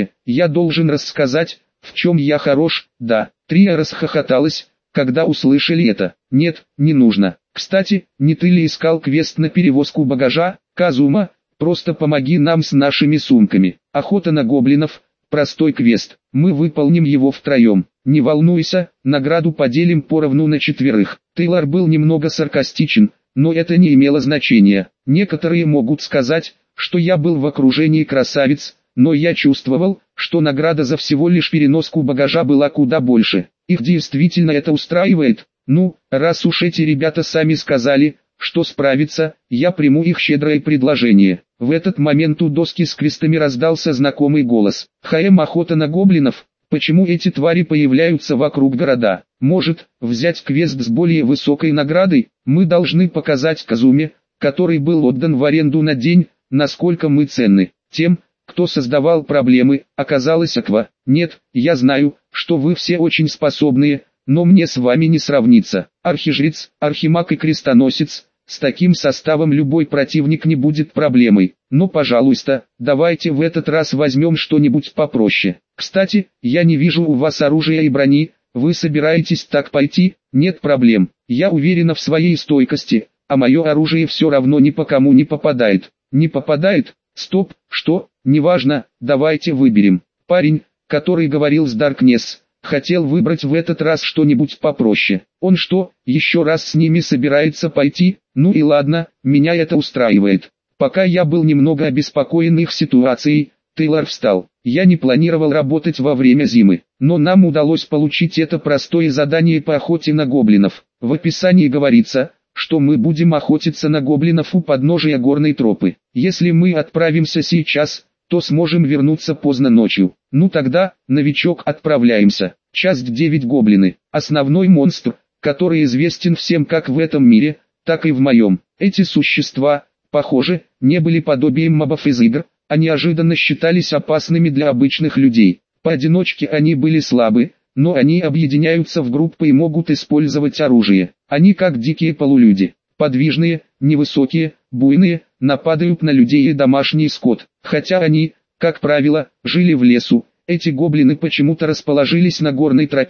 Я должен рассказать, в чем я хорош, да». Трио расхохоталась, когда услышали это. «Нет, не нужно. Кстати, не ты ли искал квест на перевозку багажа, Казума? Просто помоги нам с нашими сумками. Охота на гоблинов. Простой квест, мы выполним его втроем. Не волнуйся, награду поделим поровну на 4. Тейлор был немного саркастичен, но это не имело значения. Некоторые могут сказать, что я был в окружении красавиц, но я чувствовал, что награда за всего лишь переноску багажа была куда больше. Их действительно это устраивает? Ну, раз уж эти ребята сами сказали, что справиться, я приму их щедрое предложение. В этот момент у доски с крестами раздался знакомый голос. Охота на гоблинов? Почему эти твари появляются вокруг города? Может, взять квест с более высокой наградой? Мы должны показать Казуме, который был отдан в аренду на день, насколько мы ценны. Тем, кто создавал проблемы, оказалось Аква. Нет, я знаю, что вы все очень способные, но мне с вами не сравниться. Архижрец, архимаг и крестоносец. С таким составом любой противник не будет проблемой. Но, пожалуйста, давайте в этот раз возьмем что-нибудь попроще. Кстати, я не вижу у вас оружия и брони. Вы собираетесь так пойти? Нет проблем. Я уверена в своей стойкости, а мое оружие все равно ни по кому не попадает. Не попадает? Стоп, что? Неважно, давайте выберем. Парень, который говорил с Даркнесс, хотел выбрать в этот раз что-нибудь попроще. Он что, еще раз с ними собирается пойти? Ну и ладно, меня это устраивает. Пока я был немного обеспокоен их ситуацией, Тейлор встал. Я не планировал работать во время зимы, но нам удалось получить это простое задание по охоте на гоблинов. В описании говорится, что мы будем охотиться на гоблинов у подножия горной тропы. Если мы отправимся сейчас, то сможем вернуться поздно ночью. Ну тогда, новичок, отправляемся. Часть 9. Гоблины. Основной монстр, который известен всем как в этом мире, так и в моем. Эти существа, похоже, не были подобием мобов из игр, а неожиданно считались опасными для обычных людей. Поодиночке они были слабы, но они объединяются в группы и могут использовать оружие. Они как дикие полулюди. Подвижные, невысокие, буйные, нападают на людей и домашний скот. Хотя они, как правило, жили в лесу, эти гоблины почему-то расположились на горной тропе,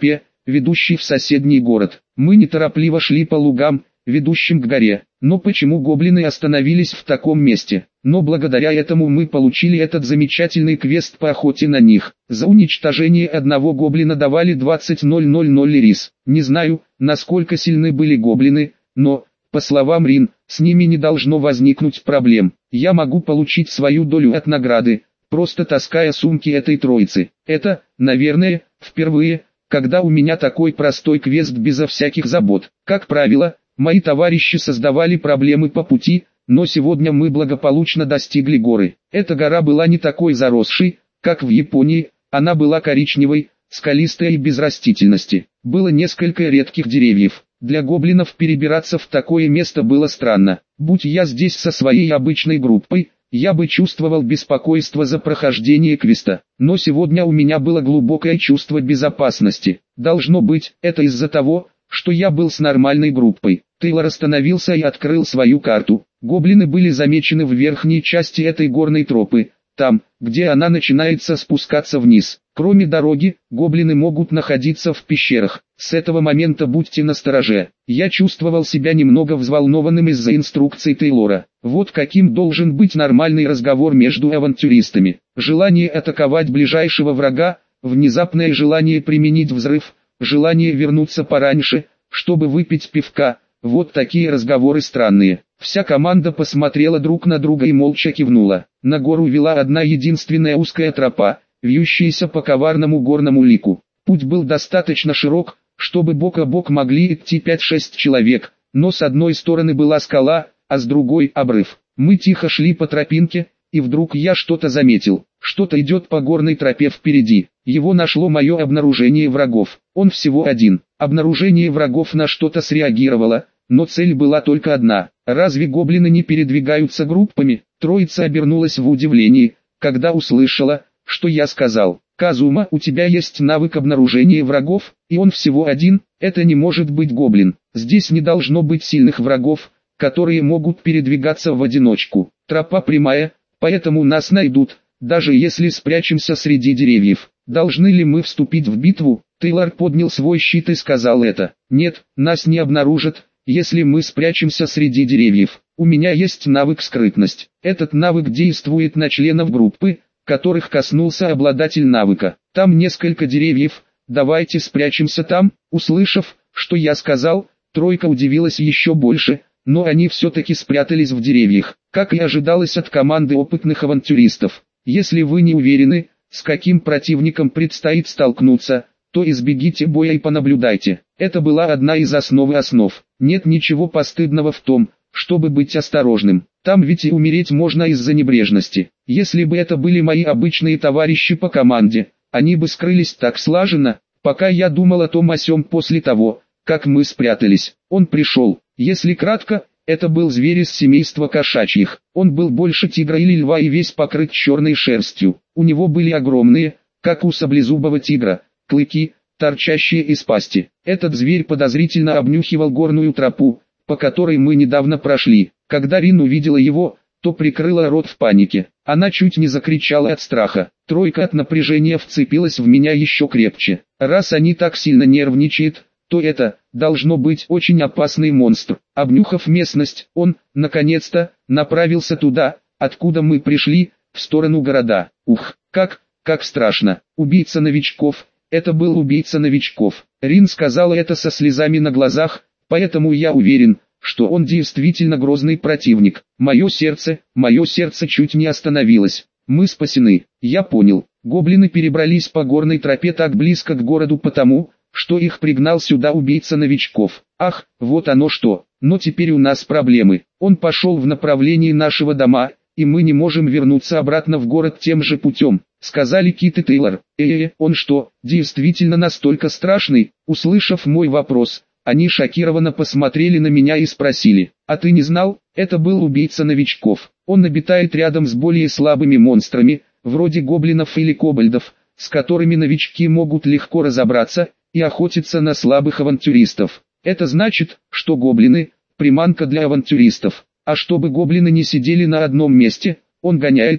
ведущий в соседний город. Мы неторопливо шли по лугам, ведущим к горе. Но почему гоблины остановились в таком месте? Но благодаря этому мы получили этот замечательный квест по охоте на них. За уничтожение одного гоблина давали 20,000 лирис. Не знаю, насколько сильны были гоблины, но, по словам Рин, с ними не должно возникнуть проблем. Я могу получить свою долю от награды, просто таская сумки этой троицы. Это, наверное, впервые, когда у меня такой простой квест безо всяких забот. Как правило, мои товарищи создавали проблемы по пути, но сегодня мы благополучно достигли горы. Эта гора была не такой заросшей, как в Японии, она была коричневой, скалистой и без растительности. Было несколько редких деревьев. Для гоблинов перебираться в такое место было странно. Будь я здесь со своей обычной группой, я бы чувствовал беспокойство за прохождение квеста. Но сегодня у меня было глубокое чувство безопасности. Должно быть, это из-за того, что я был с нормальной группой. Тейлор остановился и открыл свою карту. Гоблины были замечены в верхней части этой горной тропы, там, где она начинается спускаться вниз. Кроме дороги, гоблины могут находиться в пещерах. С этого момента будьте настороже. Я чувствовал себя немного взволнованным из-за инструкций Тейлора. Вот каким должен быть нормальный разговор между авантюристами. Желание атаковать ближайшего врага, внезапное желание применить взрыв, желание вернуться пораньше, чтобы выпить пивка. Вот такие разговоры странные. Вся команда посмотрела друг на друга и молча кивнула. На гору вела одна единственная узкая тропа, вьющаяся по коварному горному лику. Путь был достаточно широк, чтобы бок о бок могли идти 5-6 человек, но с одной стороны была скала, а с другой обрыв. Мы тихо шли по тропинке, и вдруг я что-то заметил. Что-то идет по горной тропе впереди. Его нашло мое обнаружение врагов. Он всего один. Обнаружение врагов на что-то среагировало, но цель была только одна. Разве гоблины не передвигаются группами? Троица обернулась в удивлении, когда услышала, что я сказал. «Казума, у тебя есть навык обнаружения врагов, и он всего один, это не может быть гоблин. Здесь не должно быть сильных врагов, которые могут передвигаться в одиночку. Тропа прямая, поэтому нас найдут, даже если спрячемся среди деревьев. Должны ли мы вступить в битву?» Тейлор поднял свой щит и сказал это. «Нет, нас не обнаружат, если мы спрячемся среди деревьев. У меня есть навык скрытность. Этот навык действует на членов группы, которых коснулся обладатель навыка. Там несколько деревьев, давайте спрячемся там». Услышав, что я сказал, тройка удивилась еще больше, но они все-таки спрятались в деревьях, как и ожидалось от команды опытных авантюристов. Если вы не уверены, с каким противником предстоит столкнуться, то избегите боя и понаблюдайте. Это была одна из основ. Нет ничего постыдного в том, чтобы быть осторожным. Там ведь и умереть можно из-за небрежности. Если бы это были мои обычные товарищи по команде, они бы скрылись так слаженно, пока я думал о том о сём после того, как мы спрятались. Он пришел. Если кратко, это был зверь из семейства кошачьих. Он был больше тигра или льва и весь покрыт черной шерстью. У него были огромные, как у саблезубого тигра, клыки, торчащие из пасти. Этот зверь подозрительно обнюхивал горную тропу, по которой мы недавно прошли. Когда Рин увидела его, то прикрыла рот в панике. Она чуть не закричала от страха. Тройка от напряжения вцепилась в меня еще крепче. Раз они так сильно нервничают, то это, должно быть, очень опасный монстр. Обнюхав местность, он, наконец-то, направился туда, откуда мы пришли, в сторону города. Ух, как страшно. Убийца новичков. Это был убийца новичков. Рин сказала это со слезами на глазах, поэтому я уверен, что он действительно грозный противник. Мое сердце чуть не остановилось. Мы спасены. Я понял. Гоблины перебрались по горной тропе так близко к городу потому, что их пригнал сюда убийца новичков. Ах, вот оно что. Но теперь у нас проблемы. Он пошел в направлении нашего дома, и мы не можем вернуться обратно в город тем же путем, сказали Кит и Тейлор. Он что, действительно настолько страшный? Услышав мой вопрос, они шокированно посмотрели на меня и спросили: «А ты не знал? Это был убийца новичков. Он обитает рядом с более слабыми монстрами, вроде гоблинов или кобальдов, с которыми новички могут легко разобраться, и охотиться на слабых авантюристов. Это значит, что гоблины – приманка для авантюристов. А чтобы гоблины не сидели на одном месте, он гоняет их,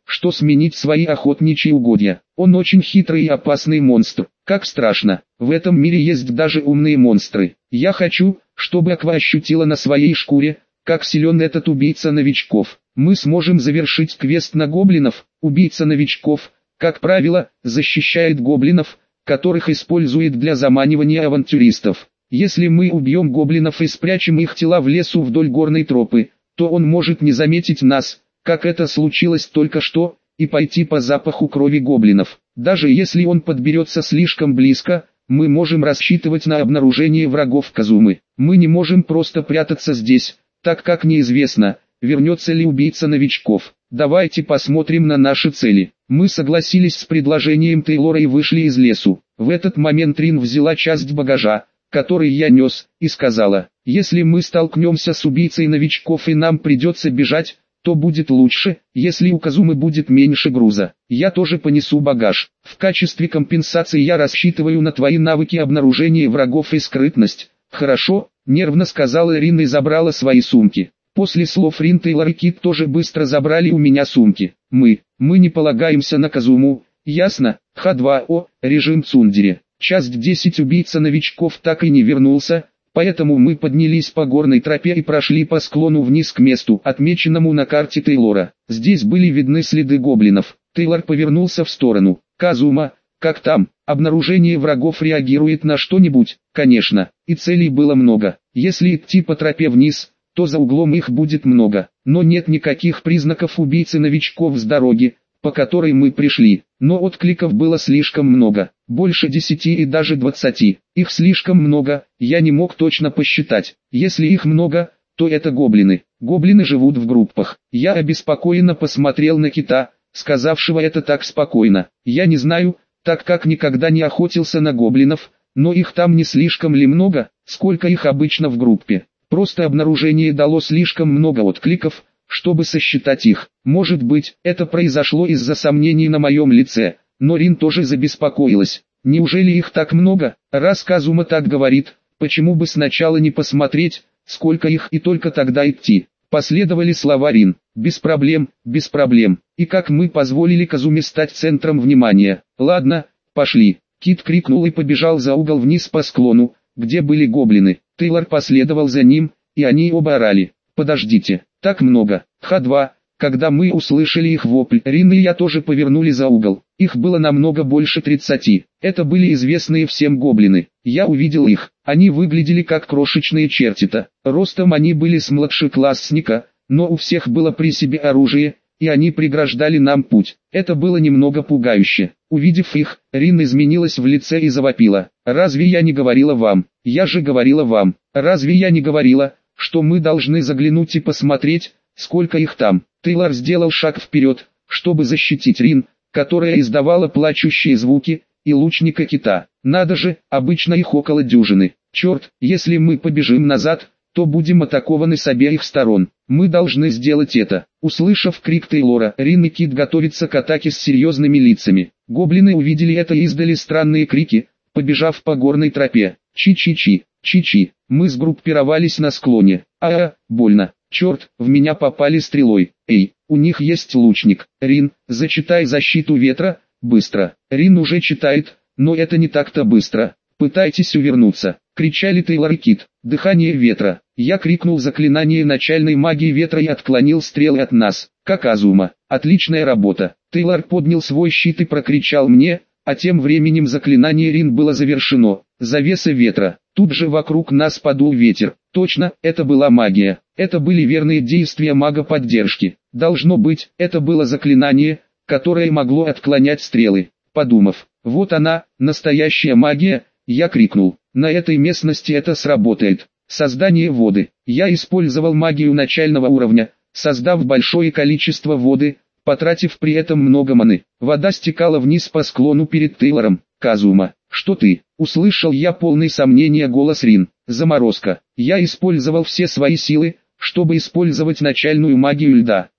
что сменить свои охотничьи угодья. Он очень хитрый и опасный монстр. Как страшно. В этом мире есть даже умные монстры. Я хочу, чтобы Аква ощутила на своей шкуре, как силен этот убийца новичков. Мы сможем завершить квест на гоблинов. Убийца новичков, как правило, защищает гоблинов, которых использует для заманивания авантюристов. Если мы убьем гоблинов и спрячем их тела в лесу вдоль горной тропы, то он может не заметить нас, как это случилось только что, и пойти по запаху крови гоблинов. Даже если он подберется слишком близко, мы можем рассчитывать на обнаружение врагов Казумы. Мы не можем просто прятаться здесь, так как неизвестно, вернется ли убийца новичков. Давайте посмотрим на наши цели. Мы согласились с предложением Тейлора и вышли из лесу. В этот момент Рин взяла часть багажа, который я нес, и сказала: если мы столкнемся с убийцей новичков и нам придется бежать, то будет лучше, если у Казумы будет меньше груза. Я тоже понесу багаж. В качестве компенсации я рассчитываю на твои навыки обнаружения врагов и скрытность. Хорошо, нервно сказала Рин и забрала свои сумки. После слов Рин, Тейлор и Кит тоже быстро забрали у меня сумки. Мы не полагаемся на Казуму, ясно? Х2О, режим Цундере. Часть 10. Убийца новичков так и не вернулся, поэтому мы поднялись по горной тропе и прошли по склону вниз к месту, отмеченному на карте Тейлора. Здесь были видны следы гоблинов. Тейлор повернулся в сторону. Казума, как там? Обнаружение врагов реагирует на что-нибудь? Конечно, и целей было много. Если идти по тропе вниз, то за углом их будет много, но нет никаких признаков убийцы новичков с дороги, по которой мы пришли. Но откликов было слишком много, больше 10 и даже 20. Их слишком много, я не мог точно посчитать. Если их много, то это гоблины. Гоблины живут в группах. Я обеспокоенно посмотрел на Кита, сказавшего это так спокойно. Я не знаю, так как никогда не охотился на гоблинов, но их там не слишком ли много, сколько их обычно в группе. Просто обнаружение дало слишком много откликов, чтобы сосчитать их. Может быть, это произошло из-за сомнений на моем лице, но Рин тоже забеспокоилась. Неужели их так много? Раз Казума так говорит, почему бы сначала не посмотреть, сколько их, и только тогда идти? Последовали слова Рин. Без проблем, без проблем. И как мы позволили Казуме стать центром внимания. Ладно, пошли. Кит крикнул и побежал за угол вниз по склону, где были гоблины. Тейлор последовал за ним, и они оба орали. Подождите, так много. Х2. Когда мы услышали их вопль, Рин и я тоже повернули за угол. Их было намного больше 30. Это были известные всем гоблины. Я увидел их. Они выглядели как крошечные чертята. Ростом они были с младшеклассника, но у всех было при себе оружие, и они преграждали нам путь. Это было немного пугающе. Увидев их, Рин изменилась в лице и завопила. «Разве я не говорила вам? Я же говорила вам. Разве я не говорила, что мы должны заглянуть и посмотреть, сколько их там?» Тейлор сделал шаг вперед, чтобы защитить Рин, которая издавала плачущие звуки, и лучника Кита. Надо же, обычно их около дюжины. Черт, если мы побежим назад, то будем атакованы с обеих сторон. Мы должны сделать это. Услышав крик Тейлора, Рин и Кит готовятся к атаке с серьезными лицами. Гоблины увидели это и издали странные крики, побежав по горной тропе. Чи-чи-чи, чи-чи. Мы сгруппировались на склоне. Больно. Черт, в меня попали стрелой. Эй, у них есть лучник. Рин, зачитай защиту ветра, быстро. Рин уже читает, но это не так-то быстро. Пытайтесь увернуться, кричали Тейлор и Кит. Дыхание ветра. Я крикнул заклинание начальной магии ветра и отклонил стрелы от нас. Как Азума. Отличная работа. Тейлор поднял свой щит и прокричал мне, а тем временем заклинание Рин было завершено. Завеса ветра. Тут же вокруг нас подул ветер. Точно, это была магия. Это были верные действия мага поддержки. Должно быть, это было заклинание, которое могло отклонять стрелы. Подумав, вот она, настоящая магия, я крикнул. На этой местности это сработает. Создание воды. Я использовал магию начального уровня, создав большое количество воды, потратив при этом много маны. Вода стекала вниз по склону перед Тейлором. «Казума, что ты?» — услышал я полный сомнения голос Рин. «Заморозка. Я использовал все свои силы, чтобы использовать начальную магию льда».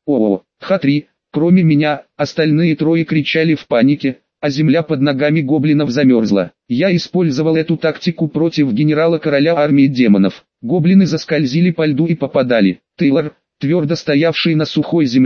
Х3. Кроме меня, остальные трое кричали в панике, а земля под ногами гоблинов замерзла. Я использовал эту тактику против генерала-короля армии демонов. Гоблины заскользили по льду и попадали. Тейлор, твердо стоявший на сухой земле,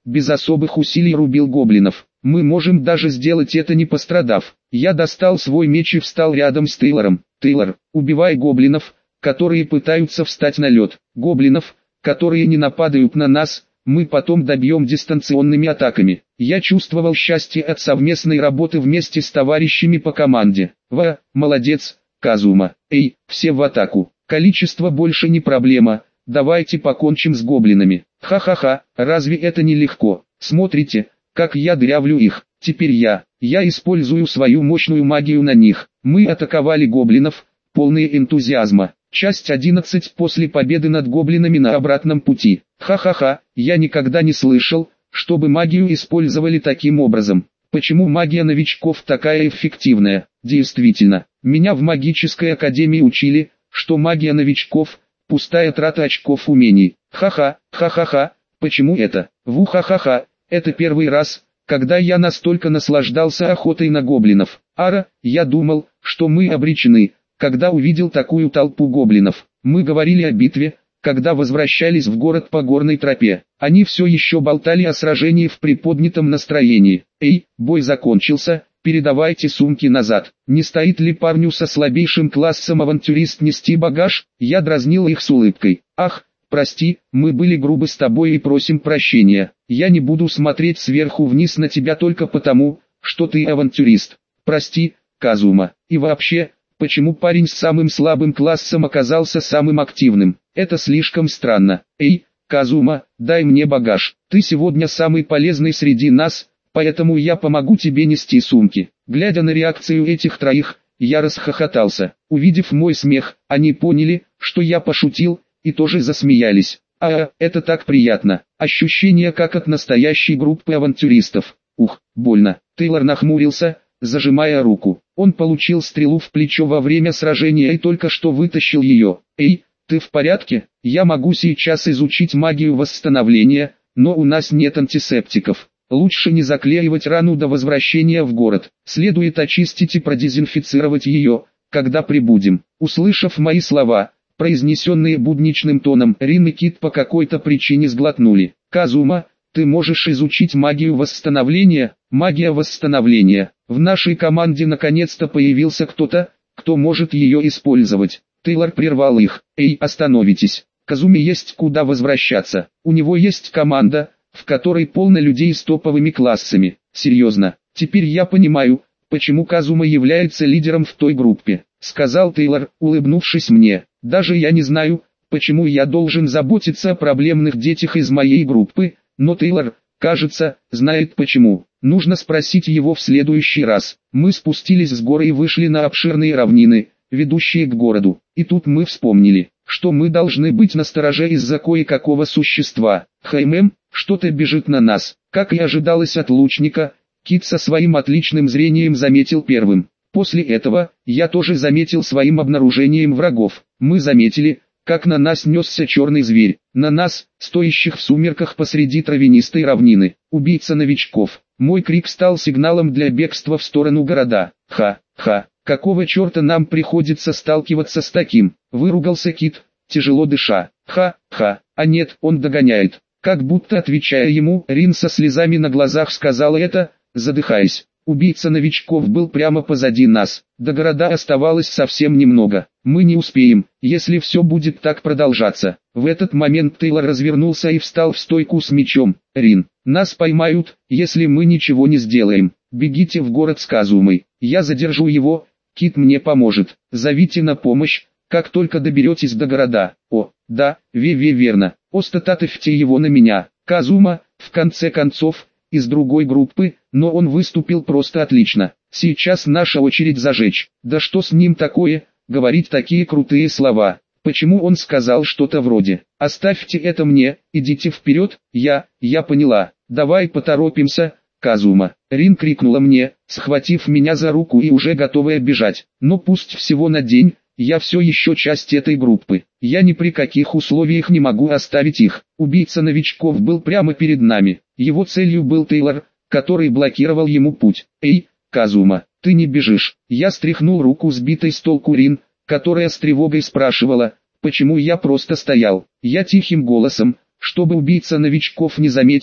без особых усилий рубил гоблинов. Мы можем даже сделать это не пострадав. Я достал свой меч и встал рядом с Тейлором. Тейлор, убивай гоблинов, которые пытаются встать на лед. Гоблинов, которые не нападают на нас, мы потом добьем дистанционными атаками. Я чувствовал счастье от совместной работы вместе с товарищами по команде. Молодец, Казума. Эй, все в атаку. Количество больше не проблема. Давайте покончим с гоблинами. Ха-ха-ха, разве это не легко? Смотрите, как я дырявлю их. Теперь я использую свою мощную магию на них. Мы атаковали гоблинов, полные энтузиазма. Часть 11 после победы над гоблинами на обратном пути. Ха-ха-ха, я никогда не слышал, чтобы магию использовали таким образом. Почему магия новичков такая эффективная? Действительно, меня в магической академии учили, что магия новичков – пустая трата очков умений. Ха-ха, ха-ха-ха, почему это? Ву-ха-ха-ха, это первый раз, когда я настолько наслаждался охотой на гоблинов. Ара, я думал, что мы обречены, когда увидел такую толпу гоблинов. Мы говорили о битве, когда возвращались в город по горной тропе. Они все еще болтали о сражении в приподнятом настроении. Эй, бой закончился, передавайте сумки назад. Не стоит ли парню со слабейшим классом авантюрист нести багаж? Я дразнил их с улыбкой. Ах, прости, мы были грубы с тобой и просим прощения. Я не буду смотреть сверху вниз на тебя только потому, что ты авантюрист. Прости, Казума. И вообще, почему парень с самым слабым классом оказался самым активным? Это слишком странно. Эй, Казума, дай мне багаж. Ты сегодня самый полезный среди нас, поэтому я помогу тебе нести сумки. Глядя на реакцию этих троих, я расхохотался. Увидев мой смех, они поняли, что я пошутил, и тоже засмеялись. Это так приятно. Ощущение как от настоящей группы авантюристов. Ух, больно. Тейлор нахмурился, зажимая руку. Он получил стрелу в плечо во время сражения и только что вытащил ее. Эй, ты в порядке? Я могу сейчас изучить магию восстановления, но у нас нет антисептиков. Лучше не заклеивать рану до возвращения в город. Следует очистить и продезинфицировать ее, когда прибудем. Услышав мои слова, произнесенные будничным тоном, Рин и Кит по какой-то причине сглотнули. Казума, ты можешь изучить магию восстановления? Магия восстановления. В нашей команде наконец-то появился кто-то, кто может ее использовать. Тейлор прервал их. Эй, остановитесь. Казуме есть куда возвращаться. У него есть команда, в которой полно людей с топовыми классами. Серьезно, теперь я понимаю, почему Казума является лидером в той группе, сказал Тейлор, улыбнувшись мне. Даже я не знаю, почему я должен заботиться о проблемных детях из моей группы, но Тейлор, кажется, знает почему. Нужно спросить его в следующий раз. Мы спустились с горы и вышли на обширные равнины, ведущие к городу. И тут мы вспомнили, что мы должны быть настороже из-за кое-какого существа. Что-то бежит на нас. Как и ожидалось от лучника, Кит со своим отличным зрением заметил первым. После этого, я тоже заметил своим обнаружением врагов. Мы заметили, как на нас несся черный зверь. На нас, стоящих в сумерках посреди травянистой равнины. Убийца новичков. Мой крик стал сигналом для бегства в сторону города. Ха-ха. Какого черта нам приходится сталкиваться с таким? Выругался Кит, тяжело дыша. Ха-ха. А нет, он догоняет. Как будто отвечая ему, Рин со слезами на глазах сказала это, задыхаясь. Убийца новичков был прямо позади нас. До города оставалось совсем немного. Мы не успеем, если все будет так продолжаться. В этот момент Тейлор развернулся и встал в стойку с мечом. Рин, нас поймают, если мы ничего не сделаем. Бегите в город с Казумой. Я задержу его, Кит мне поможет. Зовите на помощь, как только доберетесь до города. О, да, верно. Остататывьте его на меня. Казума, в конце концов, из другой группы, но он выступил просто отлично. Сейчас наша очередь зажечь. Да что с ним такое, говорить такие крутые слова. Почему он сказал что-то вроде «Оставьте это мне, идите вперед», я поняла. Давай поторопимся, Казума. Рин крикнула мне, схватив меня за руку и уже готовая бежать. Но пусть всего на день, я все еще часть этой группы. Я ни при каких условиях не могу оставить их. Убийца новичков был прямо перед нами. Его целью был Тейлор, который блокировал ему путь. Эй, Казума, ты не бежишь. Я стряхнул руку сбитой с толку Рин, которая с тревогой спрашивала, почему я просто стоял. Я тихим голосом, чтобы убийца новичков не заметил,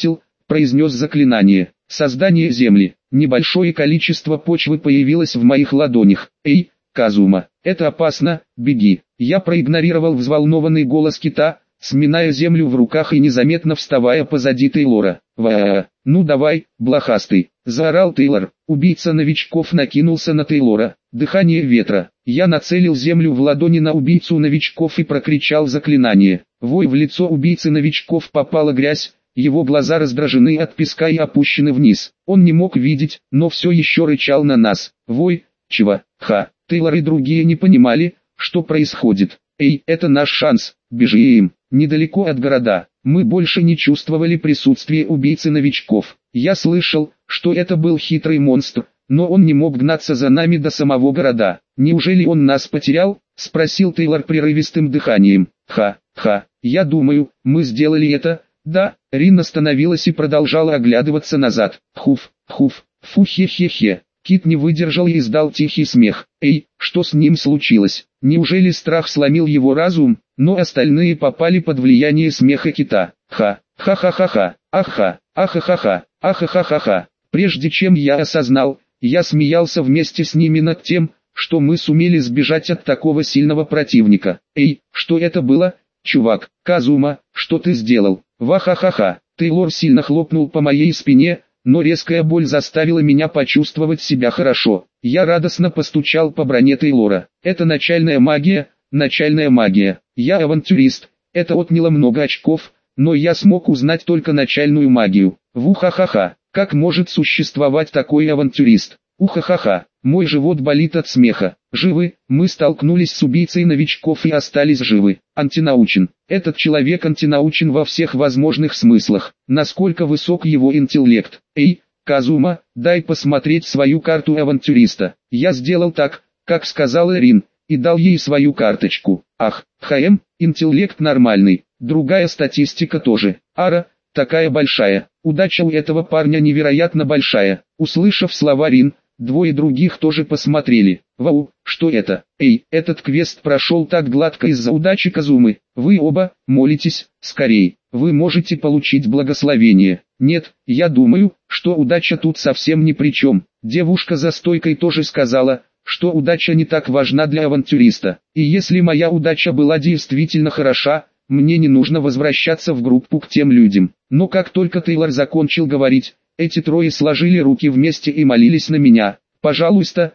произнес заклинание. Создание земли. Небольшое количество почвы появилось в моих ладонях. Эй, Казума, это опасно, беги. Я проигнорировал взволнованный голос кита, сминая землю в руках и незаметно вставая позади Тейлора. Ну давай, блохастый, заорал Тейлор. Убийца новичков накинулся на Тейлора. Дыхание ветра. Я нацелил землю в ладони на убийцу новичков и прокричал заклинание. Вой в лицо убийцы новичков попала грязь. Его глаза раздражены от песка и опущены вниз. Он не мог видеть, но все еще рычал на нас. Вой, чего, ха. Тейлор и другие не понимали, что происходит. Эй, это наш шанс, бежим. Недалеко от города. Мы больше не чувствовали присутствия убийцы новичков. Я слышал, что это был хитрый монстр, но он не мог гнаться за нами до самого города. Неужели он нас потерял? Спросил Тейлор прерывистым дыханием. Ха, я думаю, мы сделали это. Да, Рин остановилась и продолжала оглядываться назад. Фу, хе-хе-хе. Кит не выдержал и издал тихий смех. Эй, что с ним случилось? Неужели страх сломил его разум? Но остальные попали под влияние смеха Кита. Ха-ха-ха-ха, ахха-ха-ха-ха, ахха-ха-ха. Прежде чем я осознал, я смеялся вместе с ними над тем, что мы сумели сбежать от такого сильного противника. Эй, что это было? Чувак, Казума, что ты сделал? Ва-ха-ха-ха. Тейлор сильно хлопнул по моей спине, но резкая боль заставила меня почувствовать себя хорошо. Я радостно постучал по броне Тейлора. Это начальная магия. Я авантюрист. Это отняло много очков, но я смог узнать только начальную магию. Ву-ха-ха-ха. Как может существовать такой авантюрист? Уха-ха-ха. Мой живот болит от смеха. Живы, мы столкнулись с убийцей новичков и остались живы. Антинаучен. Этот человек антинаучен во всех возможных смыслах. Насколько высок его интеллект. Эй, Казума, дай посмотреть свою карту авантюриста. Я сделал так, как сказал Рин, и дал ей свою карточку. Ах, интеллект нормальный. Другая статистика тоже. Ара, такая большая. Удача у этого парня невероятно большая. Услышав слова Рин, двое других тоже посмотрели. Вау, что это? Эй, этот квест прошел так гладко из-за удачи Казумы. Вы оба, молитесь, скорей. Вы можете получить благословение. Нет, я думаю, что удача тут совсем ни при чем. Девушка за стойкой тоже сказала, что удача не так важна для авантюриста. И если моя удача была действительно хороша, мне не нужно возвращаться в группу к тем людям. Но как только Тейлор закончил говорить, эти трое сложили руки вместе и молились на меня. Пожалуйста,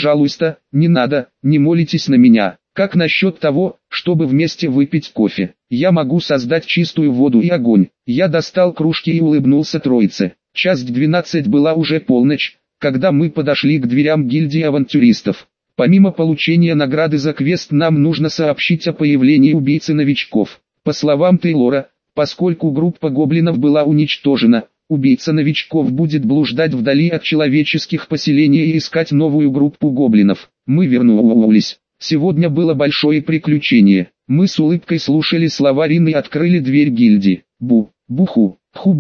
не надо, не молитесь на меня. Как насчет того, чтобы вместе выпить кофе? Я могу создать чистую воду и огонь. Я достал кружки и улыбнулся троице. 1:12 была уже полночь, когда мы подошли к дверям гильдии авантюристов. Помимо получения награды за квест нам нужно сообщить о появлении убийцы новичков. По словам Тейлора, поскольку группа гоблинов была уничтожена, убийца новичков будет блуждать вдали от человеческих поселений и искать новую группу гоблинов. Мы вернулись. Сегодня было большое приключение. Мы с улыбкой слушали слова Рин и открыли дверь гильдии. Буху,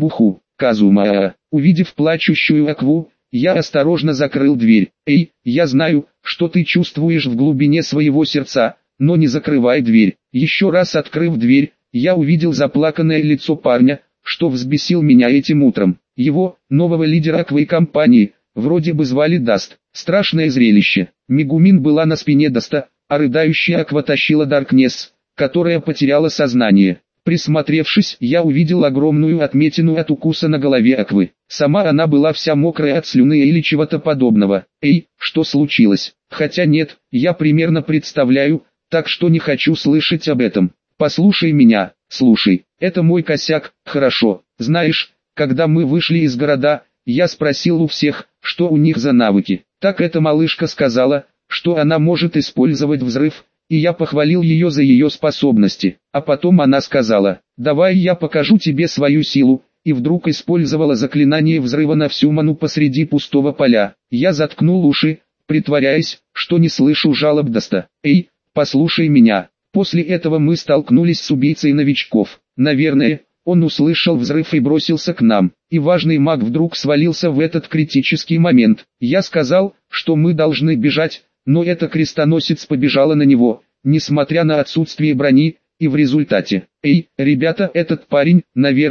Казума. Увидев плачущую Акву, я осторожно закрыл дверь. Эй, я знаю, что ты чувствуешь в глубине своего сердца, но не закрывай дверь. Еще раз открыв дверь, я увидел заплаканное лицо парня, что взбесил меня этим утром. Его, нового лидера Аквы компании, вроде бы звали Даст. Страшное зрелище. Мегумин была на спине Даста, а рыдающая Аква тащила Даркнесс, которая потеряла сознание. Присмотревшись, я увидел огромную отметину от укуса на голове Аквы. Сама она была вся мокрая от слюны или чего-то подобного. Эй, что случилось? Хотя нет, я примерно представляю, так что не хочу слышать об этом. Послушай меня, слушай, это мой косяк, хорошо. Знаешь, когда мы вышли из города, я спросил у всех, что у них за навыки. Так эта малышка сказала, что она может использовать взрыв, и я похвалил ее за ее способности. А потом она сказала, давай я покажу тебе свою силу, и вдруг использовала заклинание взрыва на всю ману посреди пустого поля. Я заткнул уши, притворяясь, что не слышу жалоб Даста. Эй, послушай меня. После этого мы столкнулись с убийцей новичков. Наверное, он услышал взрыв и бросился к нам. И важный маг вдруг свалился в этот критический момент. Я сказал, что мы должны бежать, но эта крестоносец побежала на него, несмотря на отсутствие брони, и в результате. Эй, ребята, этот парень, наверное,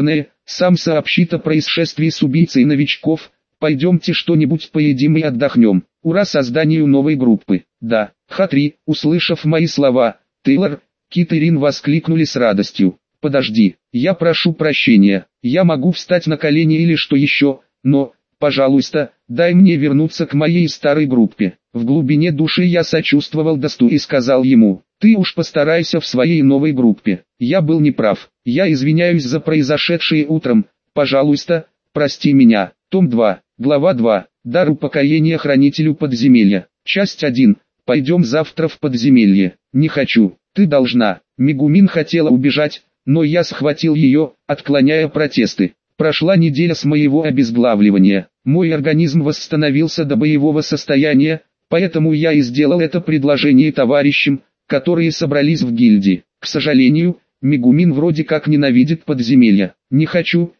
сам сообщит о происшествии с убийцей новичков. Пойдемте что-нибудь поедим и отдохнем. Ура созданию новой группы. Да, Хатри, услышав мои слова, Тейлор, Кит и Рин воскликнули с радостью. Подожди, я прошу прощения, я могу встать на колени или что еще, но, пожалуйста, дай мне вернуться к моей старой группе. В глубине души я сочувствовал Дасту и сказал ему, ты уж постарайся в своей новой группе. Я был неправ, я извиняюсь за произошедшее утром, пожалуйста, прости меня. Том 2, глава 2, дар упокоения хранителю подземелья. Часть 1, пойдем завтра в подземелье. Не хочу, ты должна. Мегумин хотела убежать, но я схватил ее, отклоняя протесты. Прошла неделя с моего обезглавливания. Мой организм восстановился до боевого состояния, поэтому я и сделал это предложение товарищам, которые собрались в гильдии. К сожалению, Мегумин вроде как ненавидит подземелья. Не хочу,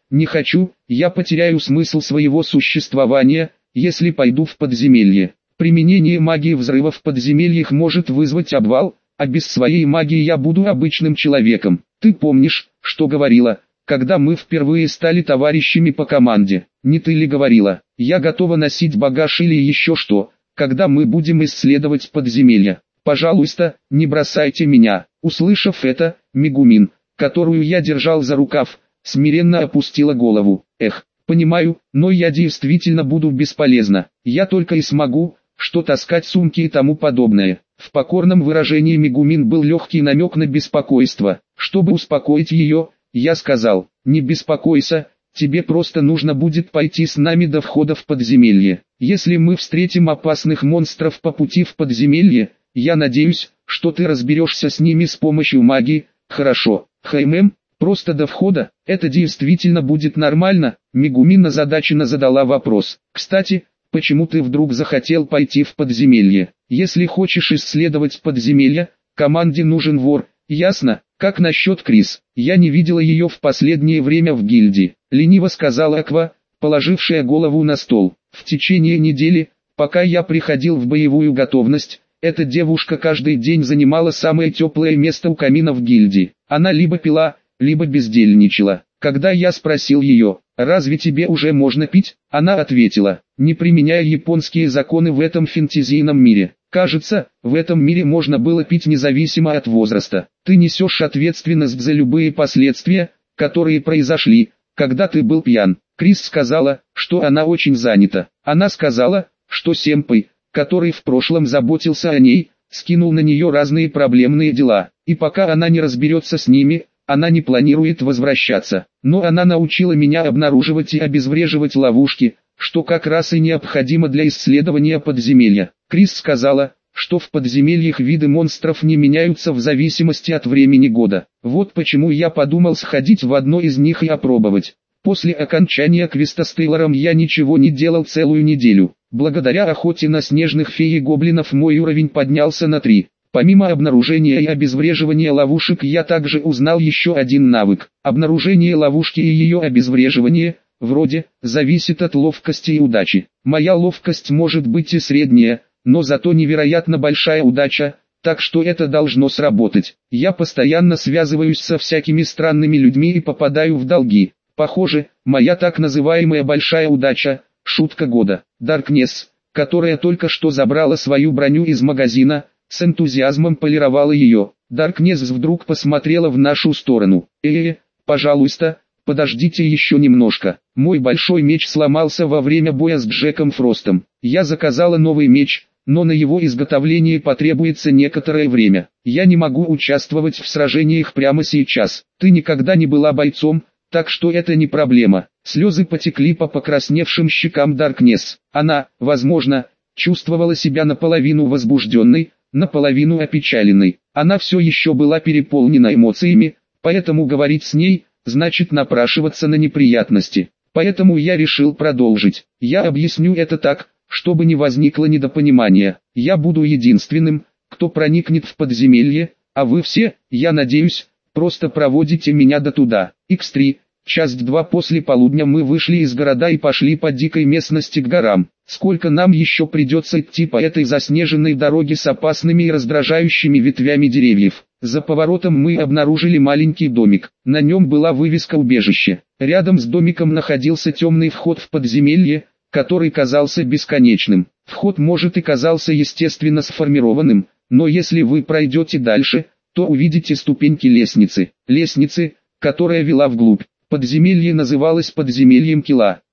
я потеряю смысл своего существования, если пойду в подземелье. Применение магии взрыва в подземельях может вызвать обвал, а без своей магии я буду обычным человеком. Ты помнишь, что говорила, когда мы впервые стали товарищами по команде? Не ты ли говорила, я готова носить багаж или еще что, когда мы будем исследовать подземелья? Пожалуйста, не бросайте меня. Услышав это, Мегумин, которую я держал за рукав, смиренно опустила голову. Эх, понимаю, но я действительно буду бесполезна. Я только и смогу, что таскать сумки и тому подобное. В покорном выражении Мегумин был легкий намек на беспокойство. Чтобы успокоить ее, я сказал, не беспокойся, тебе просто нужно будет пойти с нами до входа в подземелье. Если мы встретим опасных монстров по пути в подземелье, я надеюсь, что ты разберешься с ними с помощью магии. Хорошо, Хаймэм, просто до входа, это действительно будет нормально? Мегумин озадаченно задала вопрос. Кстати, почему ты вдруг захотел пойти в подземелье? Если хочешь исследовать подземелье, команде нужен вор, ясно? Как насчет Крис? Я не видела ее в последнее время в гильдии, лениво сказала Аква, положившая голову на стол. В течение недели, пока я приходил в боевую готовность, эта девушка каждый день занимала самое теплое место у камина в гильдии. Она либо пила, либо бездельничала. Когда я спросил ее, разве тебе уже можно пить, она ответила, не применяя японские законы в этом фэнтезийном мире. Кажется, в этом мире можно было пить независимо от возраста. Ты несешь ответственность за любые последствия, которые произошли, когда ты был пьян. Крис сказала, что она очень занята. Она сказала, что сэмпай, который в прошлом заботился о ней, скинул на нее разные проблемные дела, и пока она не разберется с ними, она не планирует возвращаться. Но она научила меня обнаруживать и обезвреживать ловушки, что как раз и необходимо для исследования подземелья. Крис сказала, что в подземельях виды монстров не меняются в зависимости от времени года. Вот почему я подумал сходить в одно из них и опробовать. После окончания квеста с Тейлором я ничего не делал целую неделю. Благодаря охоте на снежных фей и гоблинов мой уровень поднялся на 3. Помимо обнаружения и обезвреживания ловушек я также узнал еще один навык. Обнаружение ловушки и ее обезвреживание, вроде, зависит от ловкости и удачи. Моя ловкость может быть и средняя, но зато невероятно большая удача, так что это должно сработать. Я постоянно связываюсь со всякими странными людьми и попадаю в долги. Похоже, моя так называемая большая удача – шутка года. Даркнесс, которая только что забрала свою броню из магазина, с энтузиазмом полировала ее. Даркнесс вдруг посмотрела в нашу сторону. Пожалуйста, подождите еще немножко. Мой большой меч сломался во время боя с Джеком Фростом. Я заказала новый меч, но на его изготовление потребуется некоторое время. Я не могу участвовать в сражениях прямо сейчас. Ты никогда не была бойцом, так что это не проблема. Слезы потекли по покрасневшим щекам Даркнесс. Она, возможно, чувствовала себя наполовину возбужденной, наполовину опечаленной. Она все еще была переполнена эмоциями, поэтому говорить с ней, значит напрашиваться на неприятности. Поэтому я решил продолжить. Я объясню это так, чтобы не возникло недопонимания. Я буду единственным, кто проникнет в подземелье, а вы все, я надеюсь, просто проводите меня до туда. X3, часть 2. После полудня мы вышли из города и пошли по дикой местности к горам. Сколько нам еще придется идти по этой заснеженной дороге с опасными и раздражающими ветвями деревьев. За поворотом мы обнаружили маленький домик. На нем была вывеска «Убежище». Рядом с домиком находился темный вход в подземелье, который казался бесконечным. Вход может и казался естественно сформированным, но если вы пройдете дальше, то увидите ступеньки лестницы. Лестницы, которая вела вглубь. Подземелье называлось подземельем Кила.